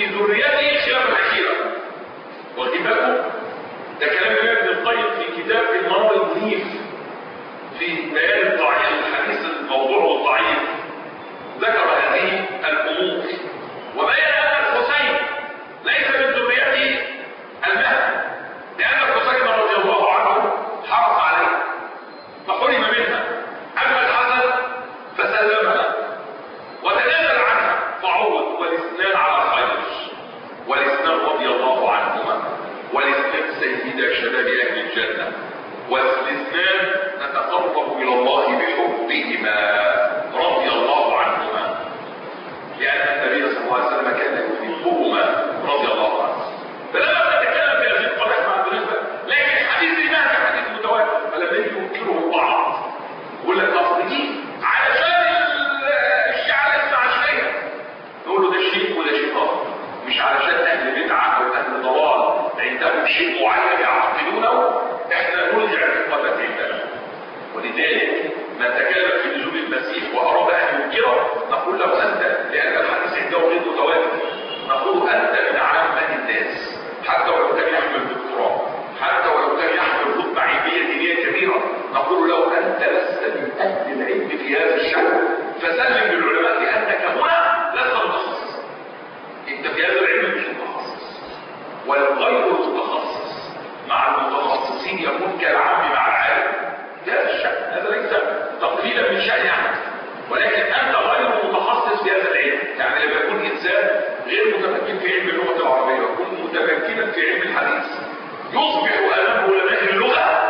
في ذريته خلاف الأخيرة. واخدين بالكم؟ ده كلام ابن القيم في كتاب المنار المنيف في بيان الضعيف الحديث الموضوع والضعيف، ذكر هذه الأمور وبين أن الحسين ليس من ذريته المهدي، لأن الحسين رضي الله عنه حرص عليه فحرم منها. أما الحسن فسلمها وتنازل عنها فعوض، والاثنان على خير، والاثنان رضي الله عنهما، والاثنان سيدا شباب أهل الجنة، والاثنان نتقرب إلى الله بحبهما رضي الله عنهما، لأن النبي صلى الله عليه وسلم كان يحبهما رضي الله عنه. فلما نتكلم في هذه القضايا مع الدنيا، لكن حديث المهدي حديث متواتر، فلما يجي ينكره بعض يقول لك اصل دي علشان الشيعة لسه عشرية، نقول له ده شيء وده شيء اخر، مش علشان اهل بدعة او اهل ضلال عندهم شيء معين يعتقدونه احنا نرجع اعتقادات عندنا. ولذلك من تكلم في نزول المسيح واراد ان ينكره نقول له انت، لان الحديث عنده غير متواتر، نقول انت من عامة الناس، حتى ولو كان يحمل دكتوراه، حتى ولو كان يحمل رتبة علمية دينية كبيرة، نقول له انت لست من اهل العلم في هذا الشأن، فسلم للعلماء لانك هنا لست متخصص. انت في هذا العلم مش متخصص، والغير المتخصص مع المتخصصين يكون كالعام مع العالم. هذا الشأن، هذا ليس تقليلا من شأن احد، ولكن انت غير متخصص في هذا العلم. يعني لما يكون انسان غير متمكن في علم اللغة العربية ويكون متمكنا في علم الحديث، يصبح امام علماء اللغة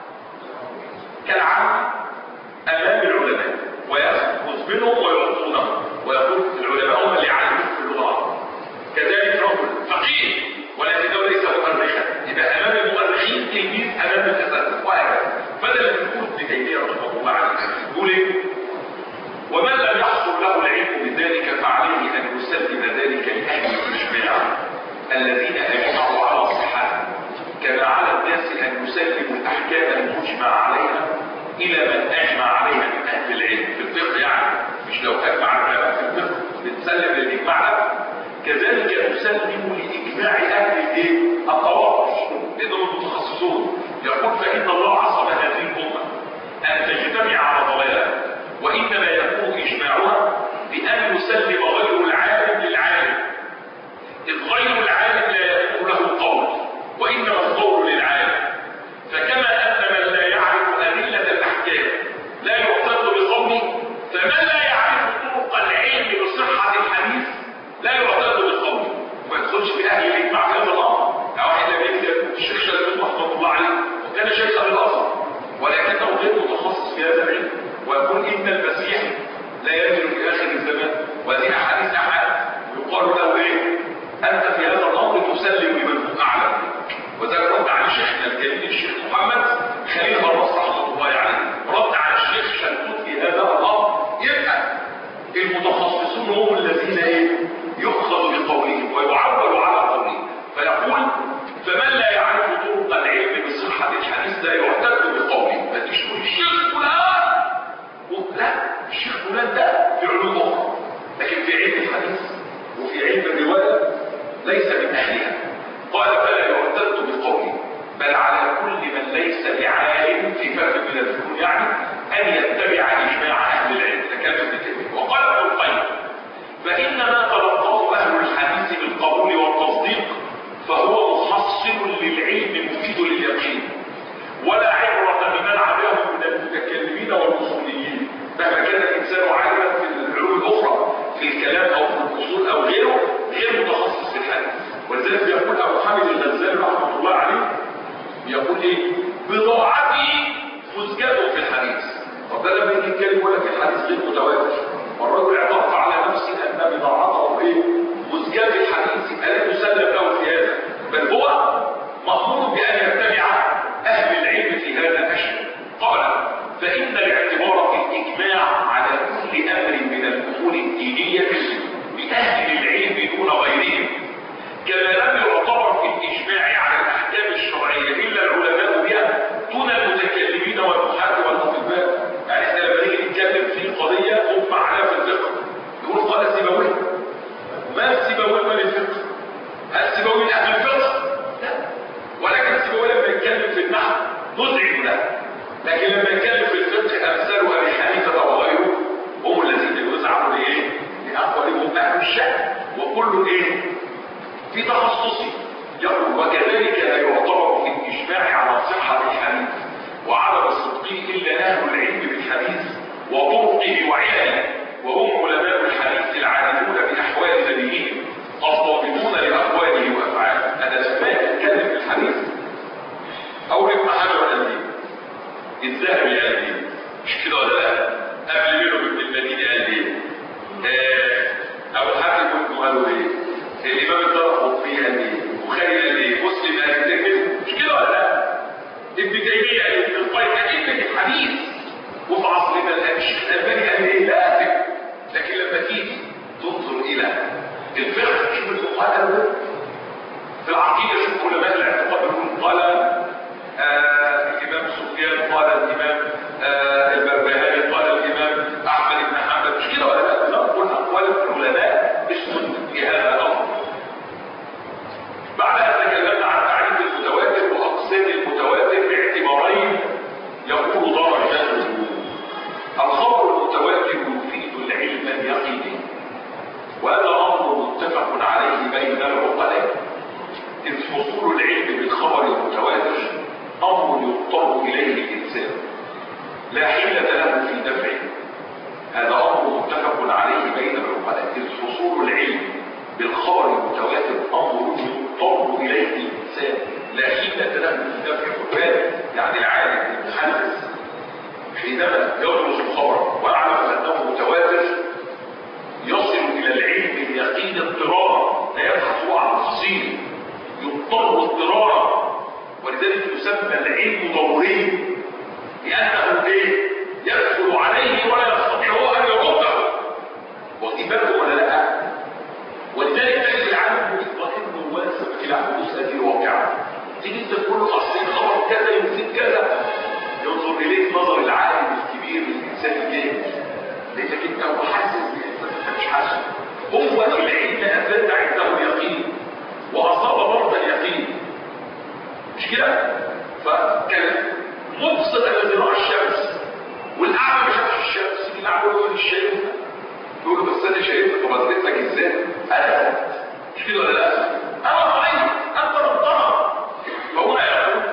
كالعام امام العلماء ويأخذ منهم ويعطونهم، ويقول العلماء هم اللي يعلمون في اللغة العربية. كذلك رجل فقيه ولكنه ليس مؤرخا، يبقى امام المؤرخين تلميذ امام الاساتذة وهكذا. فده اللي بيقول ابن تيمية رحمه الله عليه، يقول ايه؟ ومن لم يحصل له العلم بذلك فعليه ان يسلم ذلك لاهل الاجماع الذين اجمعوا على صحته، كما على الناس ان يسلموا الاحكام المجمع عليها الى من اجمع عليها من اهل العلم في الفقه. يعني مش لو اجمع العلماء في الفقه بنسلم للاجماع، لا، كذلك نسلم لاجماع اهل الايه؟ التواطؤ، لانهم المتخصصون. يقول فان الله عصم هذه الامه ان تجتمع على ضلالها، وانما يكون اجماعها بان يسلم غير العالم للعالم، اذ غير العالم لا يكون له قول وانما القول للعالم. فكما ان من لا يعرف ادله الاحكام لا يعتد بقوله، فمن لا يعرف طرق العلم بصحه الحديث لا يعتد بقوله. وما يدخلش في اهل الاجماع في هذا الامر. يعني واحد لم يكتب الشيخ شلبي رحمه الله عليه وكان شيخا للازهر ولكنه غير متخصص في هذا العلم، ويقول ان المسيح لا ينزل في اخر الزمان، وهذه احاديث احاد، يقال له ايه؟ انت في هذا الامر تسلم لمن هو اعلم. وذلك رد على شيخنا الجليل الشيخ محمد خليل الراس رحمه الله عليه، رد على الشيخ شلتوت في هذا الامر. يبقى المتخصصون هم الذين ايه؟ يؤخذ بقولهم ويعول على قولهم. فيقول فمن لا يعرف طرق العلم بصحه الحديث لا يعتد بقوله. ما تجيش تقول الشيخ فلان، لا، الشيخ فلان ده في علوم اخرى، لكن في علم الحديث وفي علم الروايه ليس من اهلها. قال فلا يعتد بقوله، بل على كل من ليس بعالم في فرق من الفنون يعني ان يتبع اجماع اهل العلم. تكلم ابن تيميه. وقال ابن القيم فان ما تلقاه اهل الحديث بالقبول والتصديق فهو محصل للعلم مفيد لليقين، ولا عبره بمن عداه من المتكلمين والمصوليين مهما كان الانسان عالما في العلوم الاخرى في الكلام او في الاصول او غيره غير متخصص في الحديث. ولذلك يقول ابو حامد الغزالي رحمه الله عليه، يقول ايه؟ بضاعتي فزجته في الحديث. طب ده لما يجي يتكلم يقول لك الحديث غير متواتر، والرجل اعترف على نفسه ان بضاعته ايه؟ فزجته في الحديث، يبقى لا يسلم له في هذا، بل هو مأمور بان يتبع اهل العلم في هذا الاشياء. قال فان الاعتبار في الاجماع على كل امر من الامور الدينيه باهل العلم دون غيرهم، كما لم يعتبر في الاجماع على الاحكام الشرعيه الا العلماء بها دون المتكلمين والنحاة والاطباء. يعني احنا لما نيجي نتكلم في قضيه هم عليها في الفقه، يقول قال سيبويه في تخصصي يقول وكذلك لا يعتبر في الإجماع على صحة الحديث وعدم صدقه إلا أهل العلم بالحديث وطرقه وعلله، وهم علماء الحديث العالمون بأحوال نبيهم الضابطون لأقواله وأفعاله. هذا لما يتكلم في الحديث أو ابن حجر قال الذهبي قال ايه؟ مش كده ولا لا؟ قبل منه ابن المديني قال ايه؟ أو حاتم بن قالوا ايه؟ الإمام الدارقطني قال ايه؟ البخاري قال ايه؟ مسلم قال ايه؟ مش كده ولا لا؟ ابن تيمية قال ابن القيم قال ايه في الحديث؟ وفي عصرنا الآن الشيخ الألباني قال ايه؟ لازم. لكن لما تيجي تنظر إلى الفقه ابن القيم في العقيدة شوف علماء الاعتقاد يقول قال آه الإمام سفيان، قال الإمام آه البربهاري، قال الإمام أحمد بن حنبل، مش كده ولا لا؟ نقول أقوال العلماء السنة في هذا الأمر. بعد أن تكلمنا عن تعريف المتواتر وأقسام المتواتر باعتبارين يقول درجاته. الخبر المتواتر يفيد العلم اليقيني، وهذا أمر متفق عليه بين العقلاء، إذ حصول العلم بالخبر المتواتر أمر يضطر إليه الإنسان لا حيلة له في دفعه. هذا أمر متفق عليه بين العقلاء، إذ حصول العلم بالخبر المتواتر أمر يضطر إليه الإنسان لا حيلة له في دفعه. يعني العالم المحدث حينما يدرس الخبر ويعلم أنه متواتر يصل إلى العلم اليقين اضطرارا، لا يبحث هو عن تفصيل، يضطر اضطرارا، ولذلك يسمى العلم ضروري لأنه ايه؟ يدخل عليه ولا يستطيع هو أن يرده. واخدين بالكم ولا لا؟ ولذلك تجد العالم مطمئن واسع إلى حدوث هذه الواقعة. تيجي انت تقول له أصل الخبر كذا يفيد كذا، ينظر إليك نظر العالم الكبير الإنسان الجاهل، لأنك انت هو حاسس انت مش حاسس. هو العلم أثبت عنده اليقين وأصاب مرضى اليقين، مش كده؟ فكان مبسط الذي رأى الشمس والأعمى ما شافش الشمس، الأعمى يقول مش شايفها، يقول له بس أنا شايفها. طب أثبت لك إزاي؟ أنا مش كده ولا لا؟ أنا رأيت أنت ربطها. فهنا يقول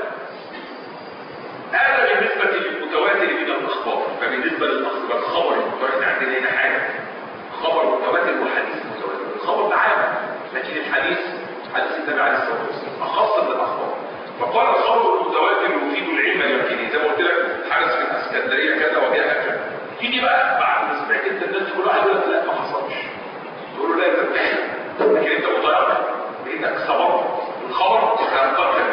هذا بالنسبة للمتواتر من الأخبار. فبالنسبة للأخبار الخبر المتواتر عندنا هنا حاجة، خبر متواتر وحديث متواتر. الخبر ده عام، لكن الحديث حديث النبي عليه الصلاة والسلام أخص من الأخبار. فقال الخبر المتواتر يفيد العلم اليقيني، زي ما قلت لك حارس في الاسكندريه كذا وجاء كذا. تيجي بقى بعد ما سمعت انت الناس كل واحد يقول لك لا ما حصلش، تقول له لا انت بتحلم، لكن انت متيقن بانك صبرت الخبر وتنقل.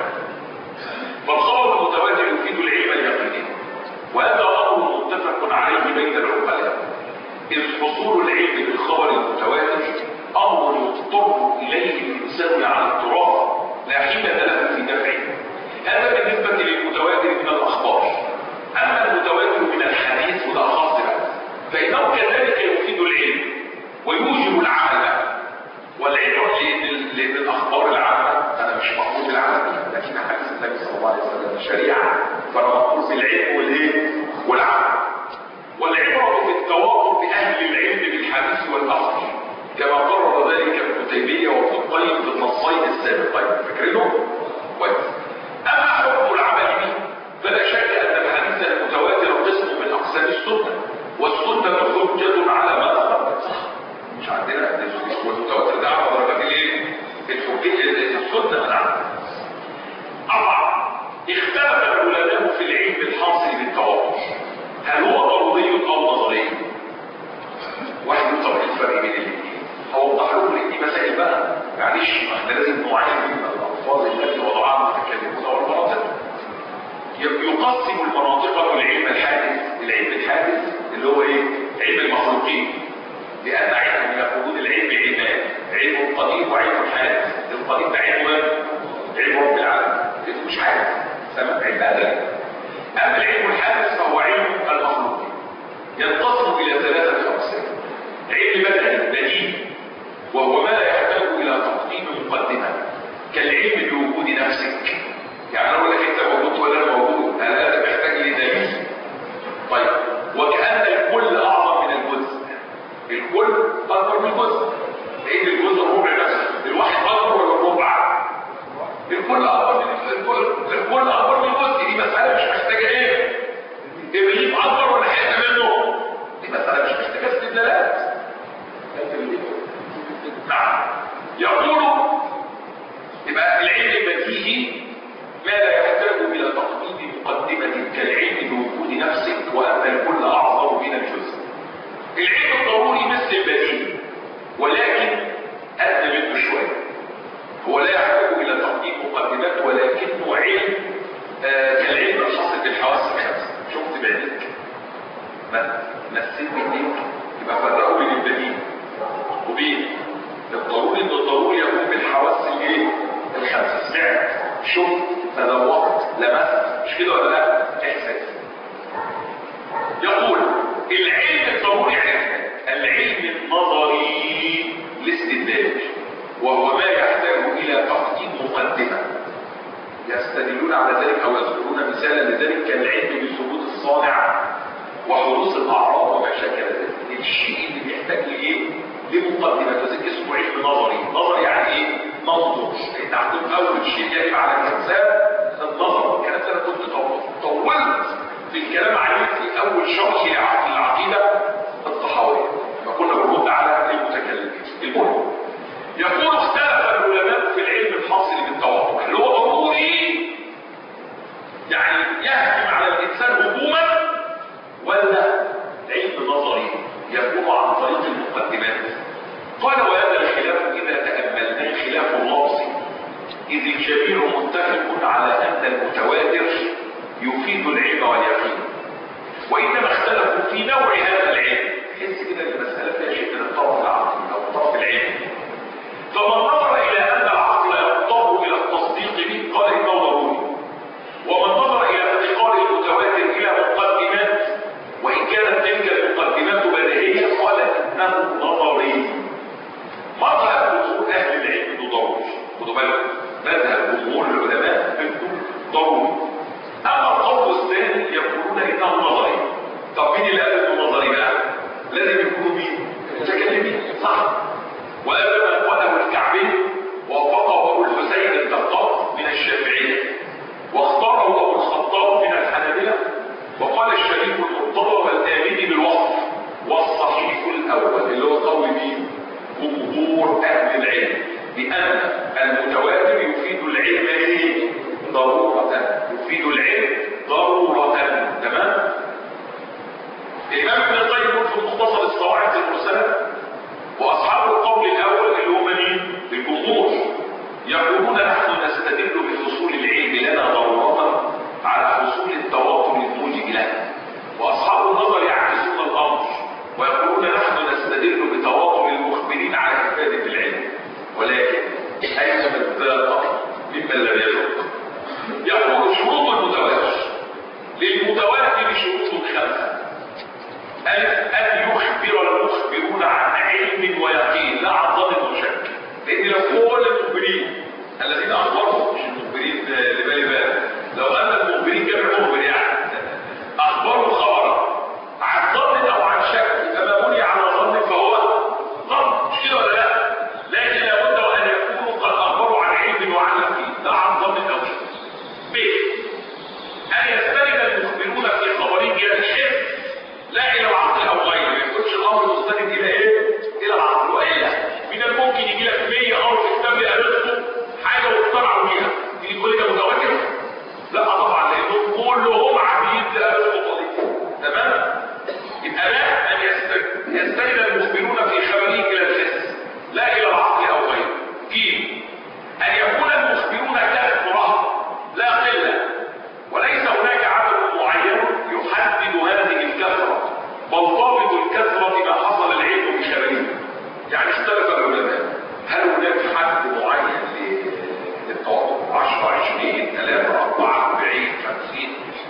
فالخبر المتواتر يفيد العلم اليقيني، وهذا امر متفق عليه بين العقلاء، اذ حصول العلم بالخبر المتواتر امر يضطر اليه الانسان على اضطرار لا حيلة له في دفعه. هذا بالنسبة للمتواتر من الأخبار. أما المتواتر من الحديث وده أخص بقى، فإنه كذلك يفيد العلم ويوجب العمل. والعلم لأن لأن الأخبار العامة أنا مش مأمور بالعمل، لكن حديث النبي صلى الله عليه وسلم شريعة، فأنا مأمور بالعلم والإيه؟ والعمل. والعبرة بالتواطؤ بأهل العلم بالحديث والأخبار، كما قرر ذلك ابن تيمية وابن القيم في النصين السابقين. فاكرينه؟ كويس. أما حكم العمل به فلا شك أن الحديث المتواتر قسم من أقسام السنة، والسنة حجة على ما تقدم. مش عندنا والمتواتر ده على درجة الايه؟ الحجية السنة. نعم. أربعة، اختلف العلماء في العلم الحاصل بالتواتر، هل هو ضروري أو نظري؟ واحد يطلق الفرق بين الاثنين. هوضح لكم ان دي مسائل بقى، معلش احنا لازم نعين من الالفاظ التي وضعها المتكلمون والمناطق. يقسم المناطق العلم الحادث، العلم الحادث اللي هو ايه؟ علم المخلوقين، لان علم يقولون العلم علمان، علم قديم وعلم حادث. القديم ده علم علم رب العالمين، اسمه مش حادث، تمام؟ علم ادبي. اما العلم الحادث فهو علم المخلوقين، ينقسم الى ثلاثه اقسام. علم بدني بديهي، وهو ما لا يحتاج الى تقديم مقدمه، كالعلم بوجود نفسك. يعني اقول لك انت موجود ولا انا موجود، هل هذا محتاج لي دليل؟ طيب، وكأن الكل اعظم من الجزء، الكل اكبر من الجزء، لان الجزء ربع نفسه، الواحد اكبر ولا المقدمات ولكنه علم آه كالعلم الخاص بالحواس الخمسه. شفت بعينك ما نسيت بايديك يبقى فرقوا بين البديل وبين الضروري. ان الضروري يكون بالحواس الايه الخمسه. سمعت، شفت، تذوقت، لمست، مش كده ولا لا؟ احساس. يقول العلم الضروري عرفنا العلم النظري الاستدلال، وهو ما يحتاج الى تقديم مقدمه يستدلون على ذلك او يذكرون مثالا لذلك كالعلم بثبوت الصانع وحدوث الاعراض وما شابه ذلك. الشيء اللي بيحتاج لايه؟ لمقدمه. وذلك اسمه علم نظري. نظري يعني ايه؟ منظور. انت عندك اول شيء يجب على الانسان النظر. الكلام ده انا كنت طولت في الكلام عليه في اول شرح للعقيده الطحاويه فكنا بنرد على المتكلمين. المهم يقول اختلف العلماء في العلم الحاصل بالتواتر اللي هو ضروري يعني يهجم على الانسان هجوما، ولا علم نظري يكون عن طريق المقدمات. قال وهذا الخلاف اذا تاملناه خلاف لفظي، اذ الجميع متفق على ان المتواتر يفيد العلم واليقين، وانما اختلفوا في نوع هذا العلم. تحس كده المساله فيها شيء من الطرف العقلي او الطرف العلمي. فمن نظر الى ان العقل يضطر الى التصديق به قال انه ضروري، ومن نظر الى افتقار المتواتر الى مقدمات وان كانت تلك المقدمات بديهيه قال انه نظري. مذهب جمهور اهل العلم انه ضروري. خدوا بالكم، مذهب جمهور العلماء انه ضروري. اما القول الثاني يقولون انه نظري. طب مين اللي قال انه نظري بقى؟ لازم يكونوا مين؟ المتكلمين، صح؟ وقبل ما قاله الكعبي ووافقه ابو الحسين الدقاق من الشافعيه، واختاره ابو الخطاب من الحنابله، وقال الشريف المرتضى والآمني بالوصف والصحيح الاول اللي هو قول مين؟ جمهور اهل العلم بان المتواتر يفيد العلم ايه؟ ضروره. يفيد العلم ضروره. تمام؟ الامام ابن القيم في مختصر الصواعق المرسله واصحاب القول الاول اللي هم مين؟ الجمهور يقولون نحن نستدل بحصول العلم لنا ضروره على حصول التواتر الموجب له، واصحاب النظر يعكسون الامر ويقولون نحن نستدل بتواتر المخبرين على افاده العلم. ولكن اين الذاق ممن لم يذق؟ يقول شروط المتواتر للمتواتر شروط خمسه. أن يخبر المخبرون عن علم ويقين لا عن ظن وشك. لأن لو كل المخبرين الذين أخبروا مش المخبرين لبالي بال، لو أن المخبرين جمع مخبر يعني أخبروا خبرا عن ظن أو عن شك فما بني على ظن فهو ظن، مش كده ولا لا؟ لكن لابد أن يكونوا قد أخبروا عن علم وعن يقين لا عن ظن أو شك. ب أن يستند المخبرون في خبرهم إلى الحس لا الى العقل او غيره. ما يكونش الامر مستند الى ايه؟ الى العقل. والا من الممكن يجي لك مية امر في كتاب قالته حاجه واخترعوا بيها تيجي تقول لي ده متواتر؟ لا طبعا، لانهم كلهم عبيد لارسطو. تمام؟ يبقى لا ان يستند المخبرون في خبرهم الى الحس لا الى العقل او غيره. ج ان يكون المخبرون كثره لا قله، وليس هناك عدد معين يحدد هذه الكثرة، بل ضابط الكثرة ما حصل العلم بخبره. يعني اختلف العلماء هل هناك حد معين للتواتر؟ عشرة، عشرين، ثلاثة، أربعة، أربعين، خمسين،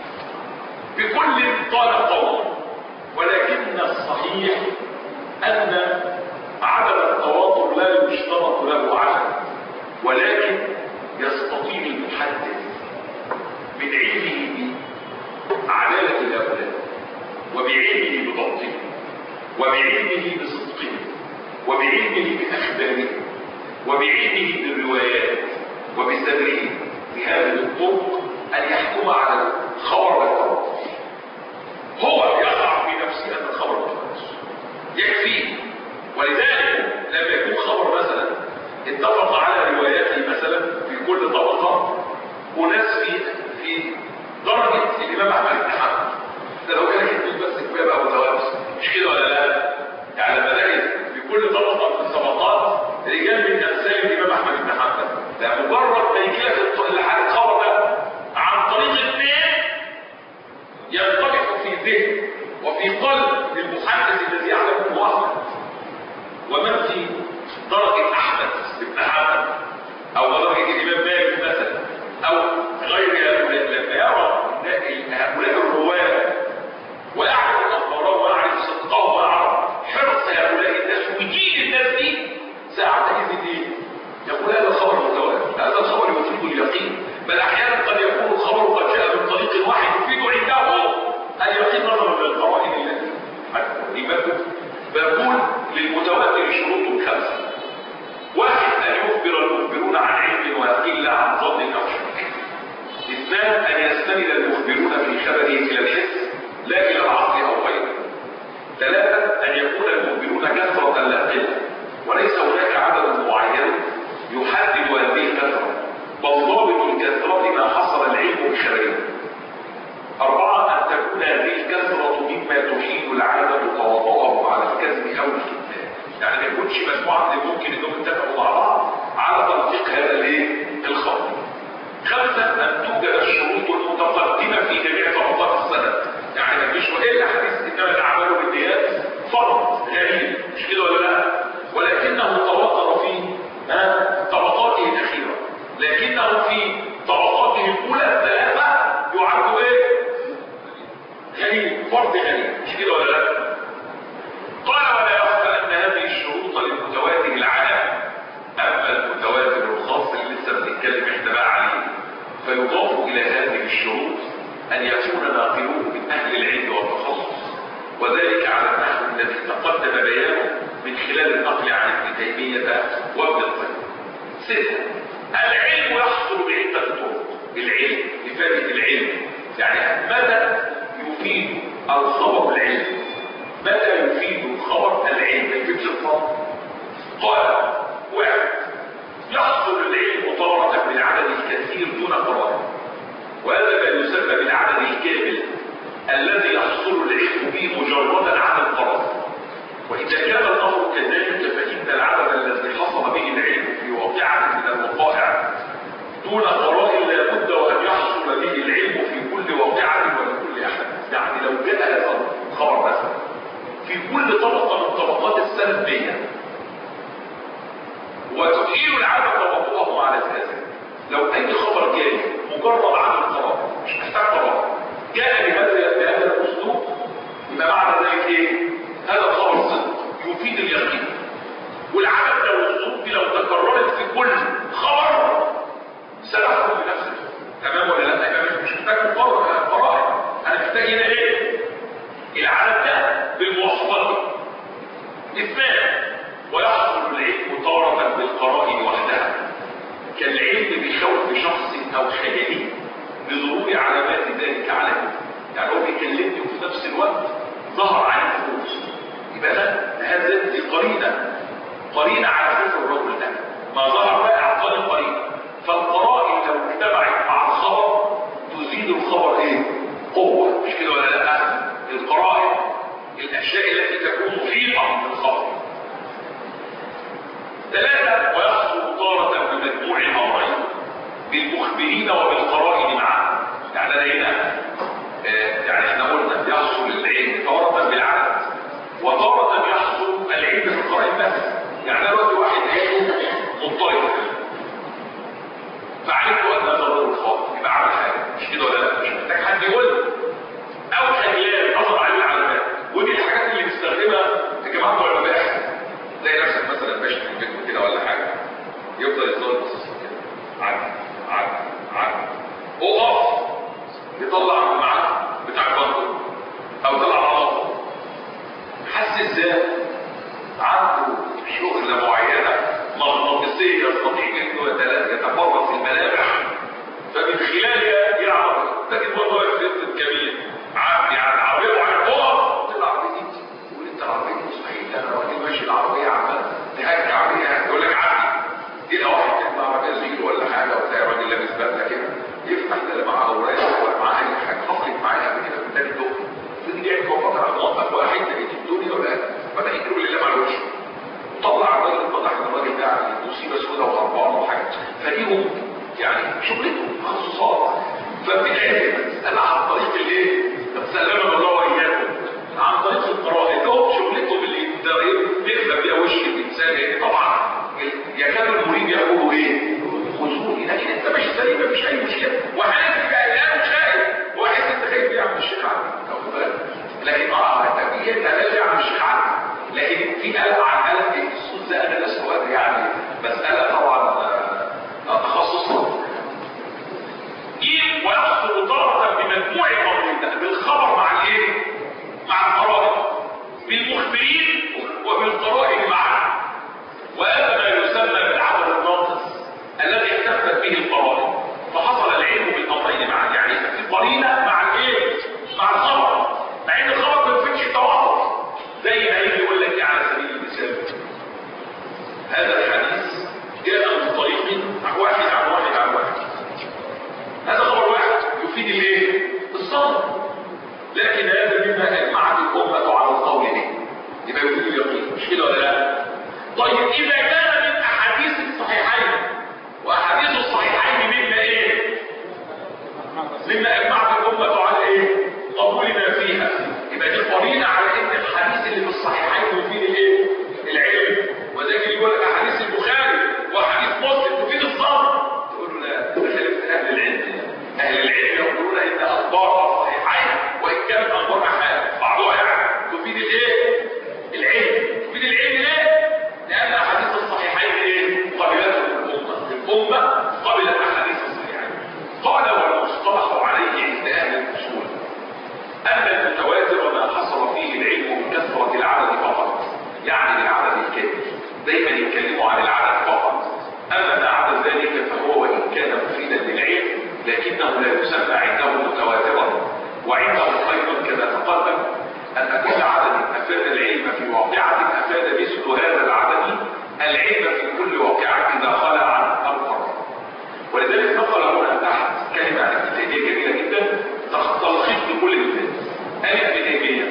بكل قال قول. ولكن الصحيح أن عدد التواتر لا يشترط له عدد، ولكن يستطيع المحدث من علمه بعدالة الأولاد وبعلمه بضبطه وبعلمه بصدقه وبعلمه بأخباره وبعلمه بالروايات وبسبره بهذه الطرق أن يحكم على الخبر بالتواتر. هو يقع في نفسه أن الخبر بالتواتر يكفيه. ولذلك لما يكون خبر مثلا اتفق على رواياته مثلا في كل طبقة وناس في في درجة الإمام أحمد بن حنبل، ده لو كان يكتب بس كفاية بقى متواتر، مش كده ولا لا؟ يعني لما نجد في كل طبقة من الطبقات رجال من أمثال الإمام أحمد بن حنبل، ده مجرد ما يجي لك المخبرون في خبره إلى الحس لا إلى العقل أو غيره. ثلاثة أن يكون المخبرون كثرة لا قلة، وليس هناك عدد معين يحدد هذه الكثرة، بل ضابط الكثرة ما حصل العلم بخبره. أربعة أن تكون هذه الكثرة مما تحيل العادة تواطؤه على الكذب أو الكتمان، يعني ما يكونش مجموعة من ممكن إنهم اتفقوا مع بعض على تنطيق هذا الايه؟ الخبر. خمسة أن توجد الشروط المتقدمة في جميع طبقات السند، يعني ما فيش إلا حديث إنما الأعمال بالنيات فرض غريب، مش كده ولا لا؟ ولكنه تواتر في طبقاته الأخيرة، لكنه في طبقاته الأولى الثلاثة يعد إيه؟ غريب، فرض غريب، مش كده ولا لا؟ قال ولا يخفى أن هذه الشروط للمتواتر العام، أما المتواتر الخاص اللي لسه بنتكلم احنا بقى عليه فيضاف إلى هذه الشروط أن يكون ناقلون من أهل العلم والتخصص، وذلك على النحو الذي تقدم بيانه من خلال النقل عن ابن تيمية وابن القيم. ستة العلم يحصل بعدة طرق. العلم إفادة العلم يعني متى يفيد الخبر العلم، متى يفيد الخبر العلم الفكر الفرق. قال واحد يحصل العلم طارة بالعدد الكثير دون قرار، وهذا ما يسمى بالعدد الكامل الذي يحصل العلم به مجردا عن القرار. وإذا كان الأمر كذلك فإن العدد الذي حصل به العلم في واقعة من الوقائع دون قرار لا بد وأن يحصل به العلم في كل واقعة ولكل أحد. يعني لو جاء هذا الخبر مثلا في كل طبقة من طبقات السند مية وتحيل العدد توقفه على ذلك، لو أي خبر جاي مجرد عن القرار مش محتاج قرار جاء بهذا بهذا الأسلوب، يبقى معنى ذلك إيه؟ هذا الخبر صدق يفيد اليقين. والعدد لو الظروف دي لو تكررت في كل خبر سيحصل بنفسه، تمام ولا لا؟ يبقى مش محتاج قرار، أنا محتاج هنا إيه؟ العدد ده بالمواصفات دي. اثنان ويحصل العلم طارة بالقرائن وحدها، كالعلم بخوف شخص أو خيالي بظهور علامات ذلك عليه، يعني هو بيكلمني وفي نفس الوقت ظهر عليه الخوف، يبقى ده هذه قرينة قرينة على خوف الرجل ده، ما ظهر بقى أعطاني قرينة. فالقرائن لو اجتمعت مع الخبر تزيد الخبر ايه؟ قوة، مش كده ولا لا؟ القرائن الأشياء التي تكون محيطة بالخبر. ثلاثة ويحصل طارة بمجموع الأمرين بالمخبرين وبالقرائن معا. يعني أنا هنا آه يعني احنا قلنا يحصل العلم طارة بالعدد وطارة يحصل العلم بالقرائن بس. يعني أنا دلوقتي واحد قاله مضطرب فعلمت أن هذا ضرر الخاطر يبقى عمل حاجة، مش كده ولا لا؟ مش محتاج حد يقول أو خيال نظر عليه العلامات. ودي الحاجات اللي بيستخدمها يا جماعة بتوع المباحث. تلاقي نفسك مثلا ماشي في البيت كده ولا حاجة يفضل يظهر بص كده عدل عدل عدل اقف يطلع معاه بتاع البنطلون أو يطلع عضله. حس ازاي؟ عنده شغلة معينة مغناطيسية يستطيع انه يتفرغ في الملامح، فمن خلالها يعرف. لكن برضه يفرض الكبير عارف يعني عربية وعارف هو طلع عربية يقول انت العربية مستحيل، انا راجل ماشي العربية عمال دي حاجة عربية يقول لك عادي دي لو واحد كان عربية زيرو ولا حاجة وتلاقي راجل لابس بدلة كده يفتح ده مع اوراق ولا مع اي حاجة حصلت معايا قبل كده في الثاني دور تيجي يعمل فترة موقف واحد لقيت الدنيا ولا بدأ يجروا اللي ما عملوش طلع الراجل طلع الراجل ده على مصيبه سوداء واربعه وحاجه فليهم يعني شغلتهم تخصصات. فبالعلم انا عن طريق الايه؟ سلم الله واياكم عن طريق القراءه لهم شغلتهم اللي بيخدم بيها وش الانسان. يعني طبعا يكاد المريد يقولوا ايه؟ خذوني، لكن انت مش سليم مفيش اي مشكله وحاسس بقى الان مش خايف واحد انت خايف يعمل الشيخ عبد واخد بالك، لكن اه التكبير ده لا يعمل الشيخ عبد. لكن في قلق عن قلق ايه؟ الصوت ده انا السؤال يعني مساله طبعا تخصصنا. ايه ويحصل طارة بمجموع الامرين بالخبر مع الايه؟ مع القرائن بالمخبرين وبالقرائن معا، وهذا ما يسمى بالعدد الناقص الذي احتفت به القرائن، فحصل العلم بالامرين معا. يعني في قرينه مع مش كده ولا لا؟ طيب اذا كان من احاديث الصحيحين، واحاديث الصحيحين مما ايه؟ مما اجمعت الامه على ايه؟ قبول ما فيها. يبقى دي قرينه على ان الحديث اللي في الصحيحين يفيد الايه؟ العلم. وذلك يقول لك احاديث البخاري واحاديث مسلم تفيد الظن. تقول له لا، ده خالف اهل العلم. اهل العلم يقولون ان اخبار الصحيحين وان كانت اخبار احاد بعضها يعني تفيد الايه؟ العلم. تفيد العلم ليه؟ لان احاديث الصحيحين ايه؟ قبلته الامه. الامه قبلت احاديث الصحيحين. قال والمصطلح عليه عند اهل الاصول ان المتواتر ما حصل فيه العلم بكثره العدد فقط، يعني العدد الكامل. دايما يتكلموا عن العدد فقط، اما ما عدا ذلك فهو وان كان مفيدا للعلم لكنه لا يسمى عنده متواترا. وعنده ايضا كما تقدم ان كل عدد افاد العلم في واقعه افاد مثل هذا العدد العلم في كل واقعه اذا خلى عن الفرد. ولذلك نقل هنا تحت كلمه ابتدائيه جميله جدا تلخيص لكل مثال. قال ابن تيميه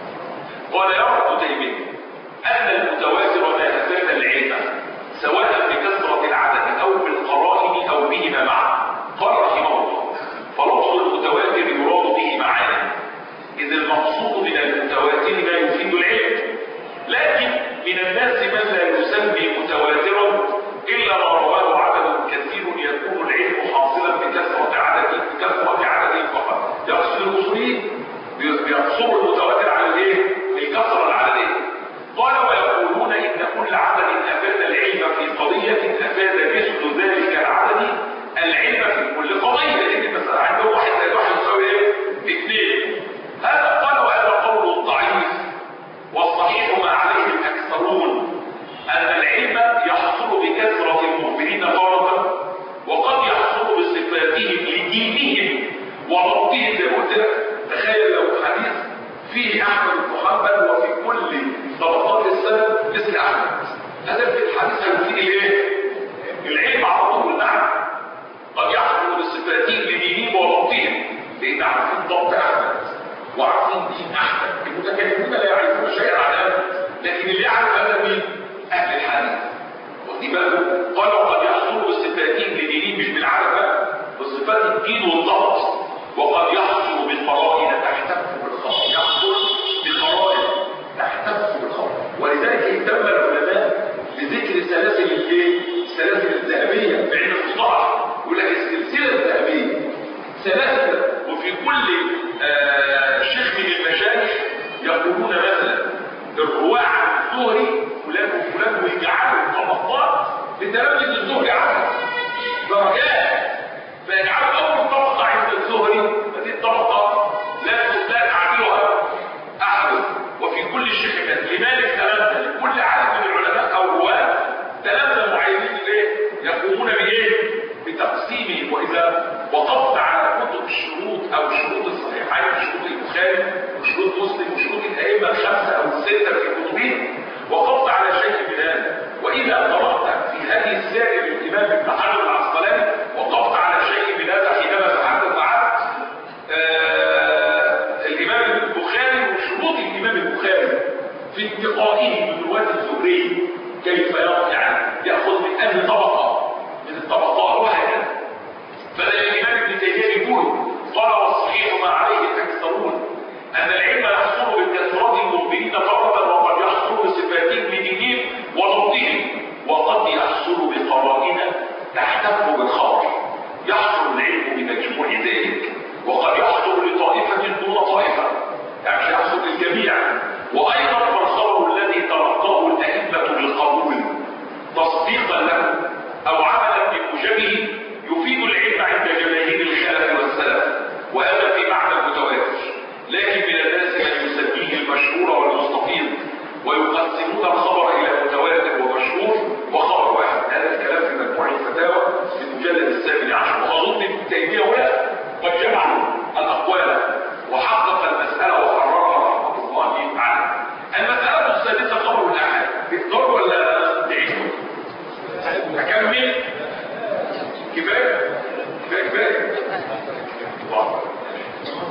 قال يرى ابن تيميه ان المتواتر ما افاد العلم سواء بكثره العدد او بالقرائن او بهما معا. قال رحمه الله فلفظ المتواتر يراد به معاني، اذ المقصود من المتواتر ما يفيد العلم. لكن من الناس من لا يسمي متواترا الا ما رواه عدد كثير يكون العلم حاصلا بكثره عدد بكثره عدد فقط. يقصد الاصوليين بيقصروا المتواتر على الايه؟ الكثره العدديه. قال ويقولون ان كل عدد افاد العلم في قضيه افاد مثل ذلك العدد العلم في كل قضيه، لان مثلا عندهم واحد زائد واحد يساوي ايه؟ اثنين. هذا قال وهذا قول ضعيف، والصحيح ما عليه الاكثرون ان العلم يحصل بكثره المخبرين تارة، وقد يحصل بصفاتهم لدينهم وربهم. زي ما قلت لك تخيل لو حديث فيه احمد بن محمد وفي كل طبقات السند مثل احمد، هذا في الحديث هيفيد الايه؟ العلم على طول. نعم قد يحصل بصفاتهم لدينهم وربهم، لان عارفين ضبط احمد وعارفين دين احمد. المتكلمين لا يعرفون شيئا عن احمد، لكن اللي يعرف هذا مين؟ اهل الحديث. ودي بالكم قالوا قد يحصل بصفاتهم لدينهم مش بالعرفه، بصفات الدين والضبط. وقد يحصل بالقرائن تحتف بالخطا، يحصل بالقرائن تحتف بالخطا. ولذلك اهتم العلماء بذكر سلاسل الايه؟ السلاسل الذهبيه بعلم المصطلح. يقول لك السلسله الذهبيه سلاسل، وفي كل آه شيخ من المشايخ يقولون مثلا الرواة عن الزهري فلان وفلان، ويجعلوا طبقات لتلاميذ الزهري عنه درجات، فيجعلوا اول طبقه عند الزهري هذه الطبقه لا لا تعدلها احد. وفي كل شيخ لمالك تلامذه، لكل عالم من العلماء او رواه تلامذه معينين ايه؟ يقومون بايه؟ بتقسيمهم. واذا وقفت على كتب الشروط او شروط الصحيحين، شروط البخاري وشروط مسلم وشروط الائمه الخمسه او السته في كتبهم، وقفت على شيء من هذا. واذا قرات في هذه السائر الامام ابن حجر العسقلاني وقفت على شيء من هذا حينما تحدث عن آه الامام البخاري وشروط الامام البخاري في انتقائه من رواه الزهري، كيف يعني ياخذ من اهل طبقه من الطبقات وهكذا. فلا الامام ابن تيميه يقول قال والصحيح ما عليه الاكثرون ان العلم يحصل بالكثره المخبرين فقط، وقد يحصل بصفاتهم لدينهم وضبطهم، وقد يحصل بقرائن تحتف بالخبر. يحصل العلم بمجموع ذلك، وقد يحصل لطائفه دون طائفه، يعني مش يحصل للجميع. وايضا فالخبر الذي تلقاه الائمه بالقبول تصديقا له او عملا بموجبه يفيد العلم عند جماهير الخلف والسلف، وهذا في معنى المتواتر. لكن من الناس من يسميه المشهور والمستفيض، ويقسمون الخبر الى متواتر ومشهور وخبر واحد. هذا الكلام في مجموع الفتاوى في المجلد الثامن عشر. واظن ابن تيميه هنا قد جمع الاقوال وحقق المساله وحررها رحمه الله تعالى. المساله السادسه خبر الاحاد. تقدر ولا تعيشوا؟ اكمل كفايه كفايه كفايه.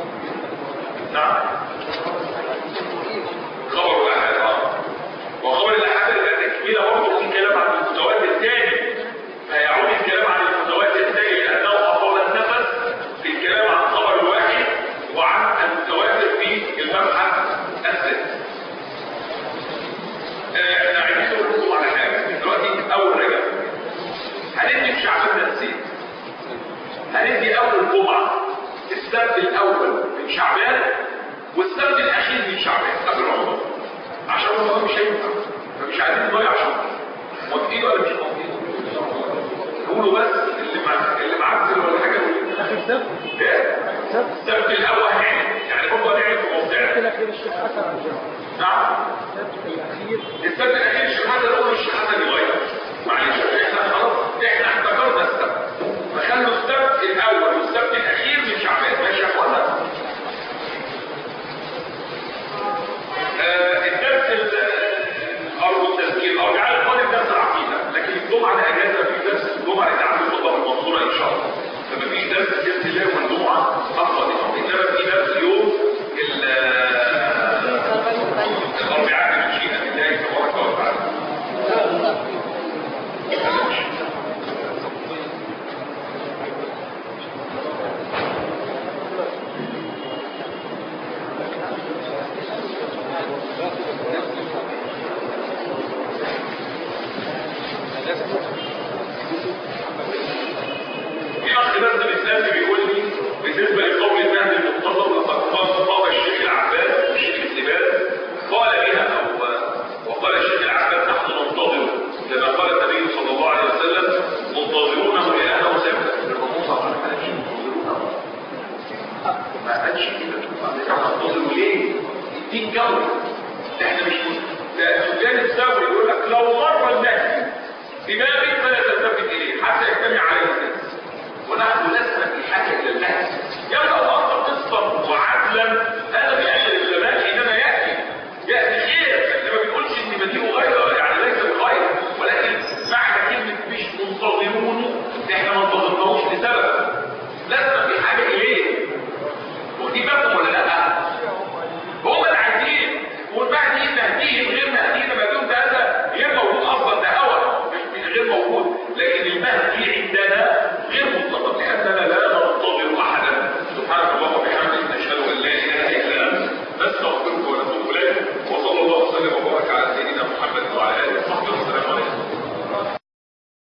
نعم خبر الاحاد. وخبر هندي اول جمعه السبت الاول من شعبان والسبت الاخير من شعبان قبل رمضان، عشان رمضان مش هينفع، فمش عايزين نضيع شهر. موافقين ولا مش موافقين؟ قولوا بس اللي مع اللي معدل ولا حاجه. اخر سبت ايه؟ السبت الاول هنعمل يعني برضه هنعمل في موضوع السبت الاخير الشيخ حسن عبد الجواد. نعم السبت الاخير السبت الاخير الشيخ حسن يقول الشيخ حسن يغير معلش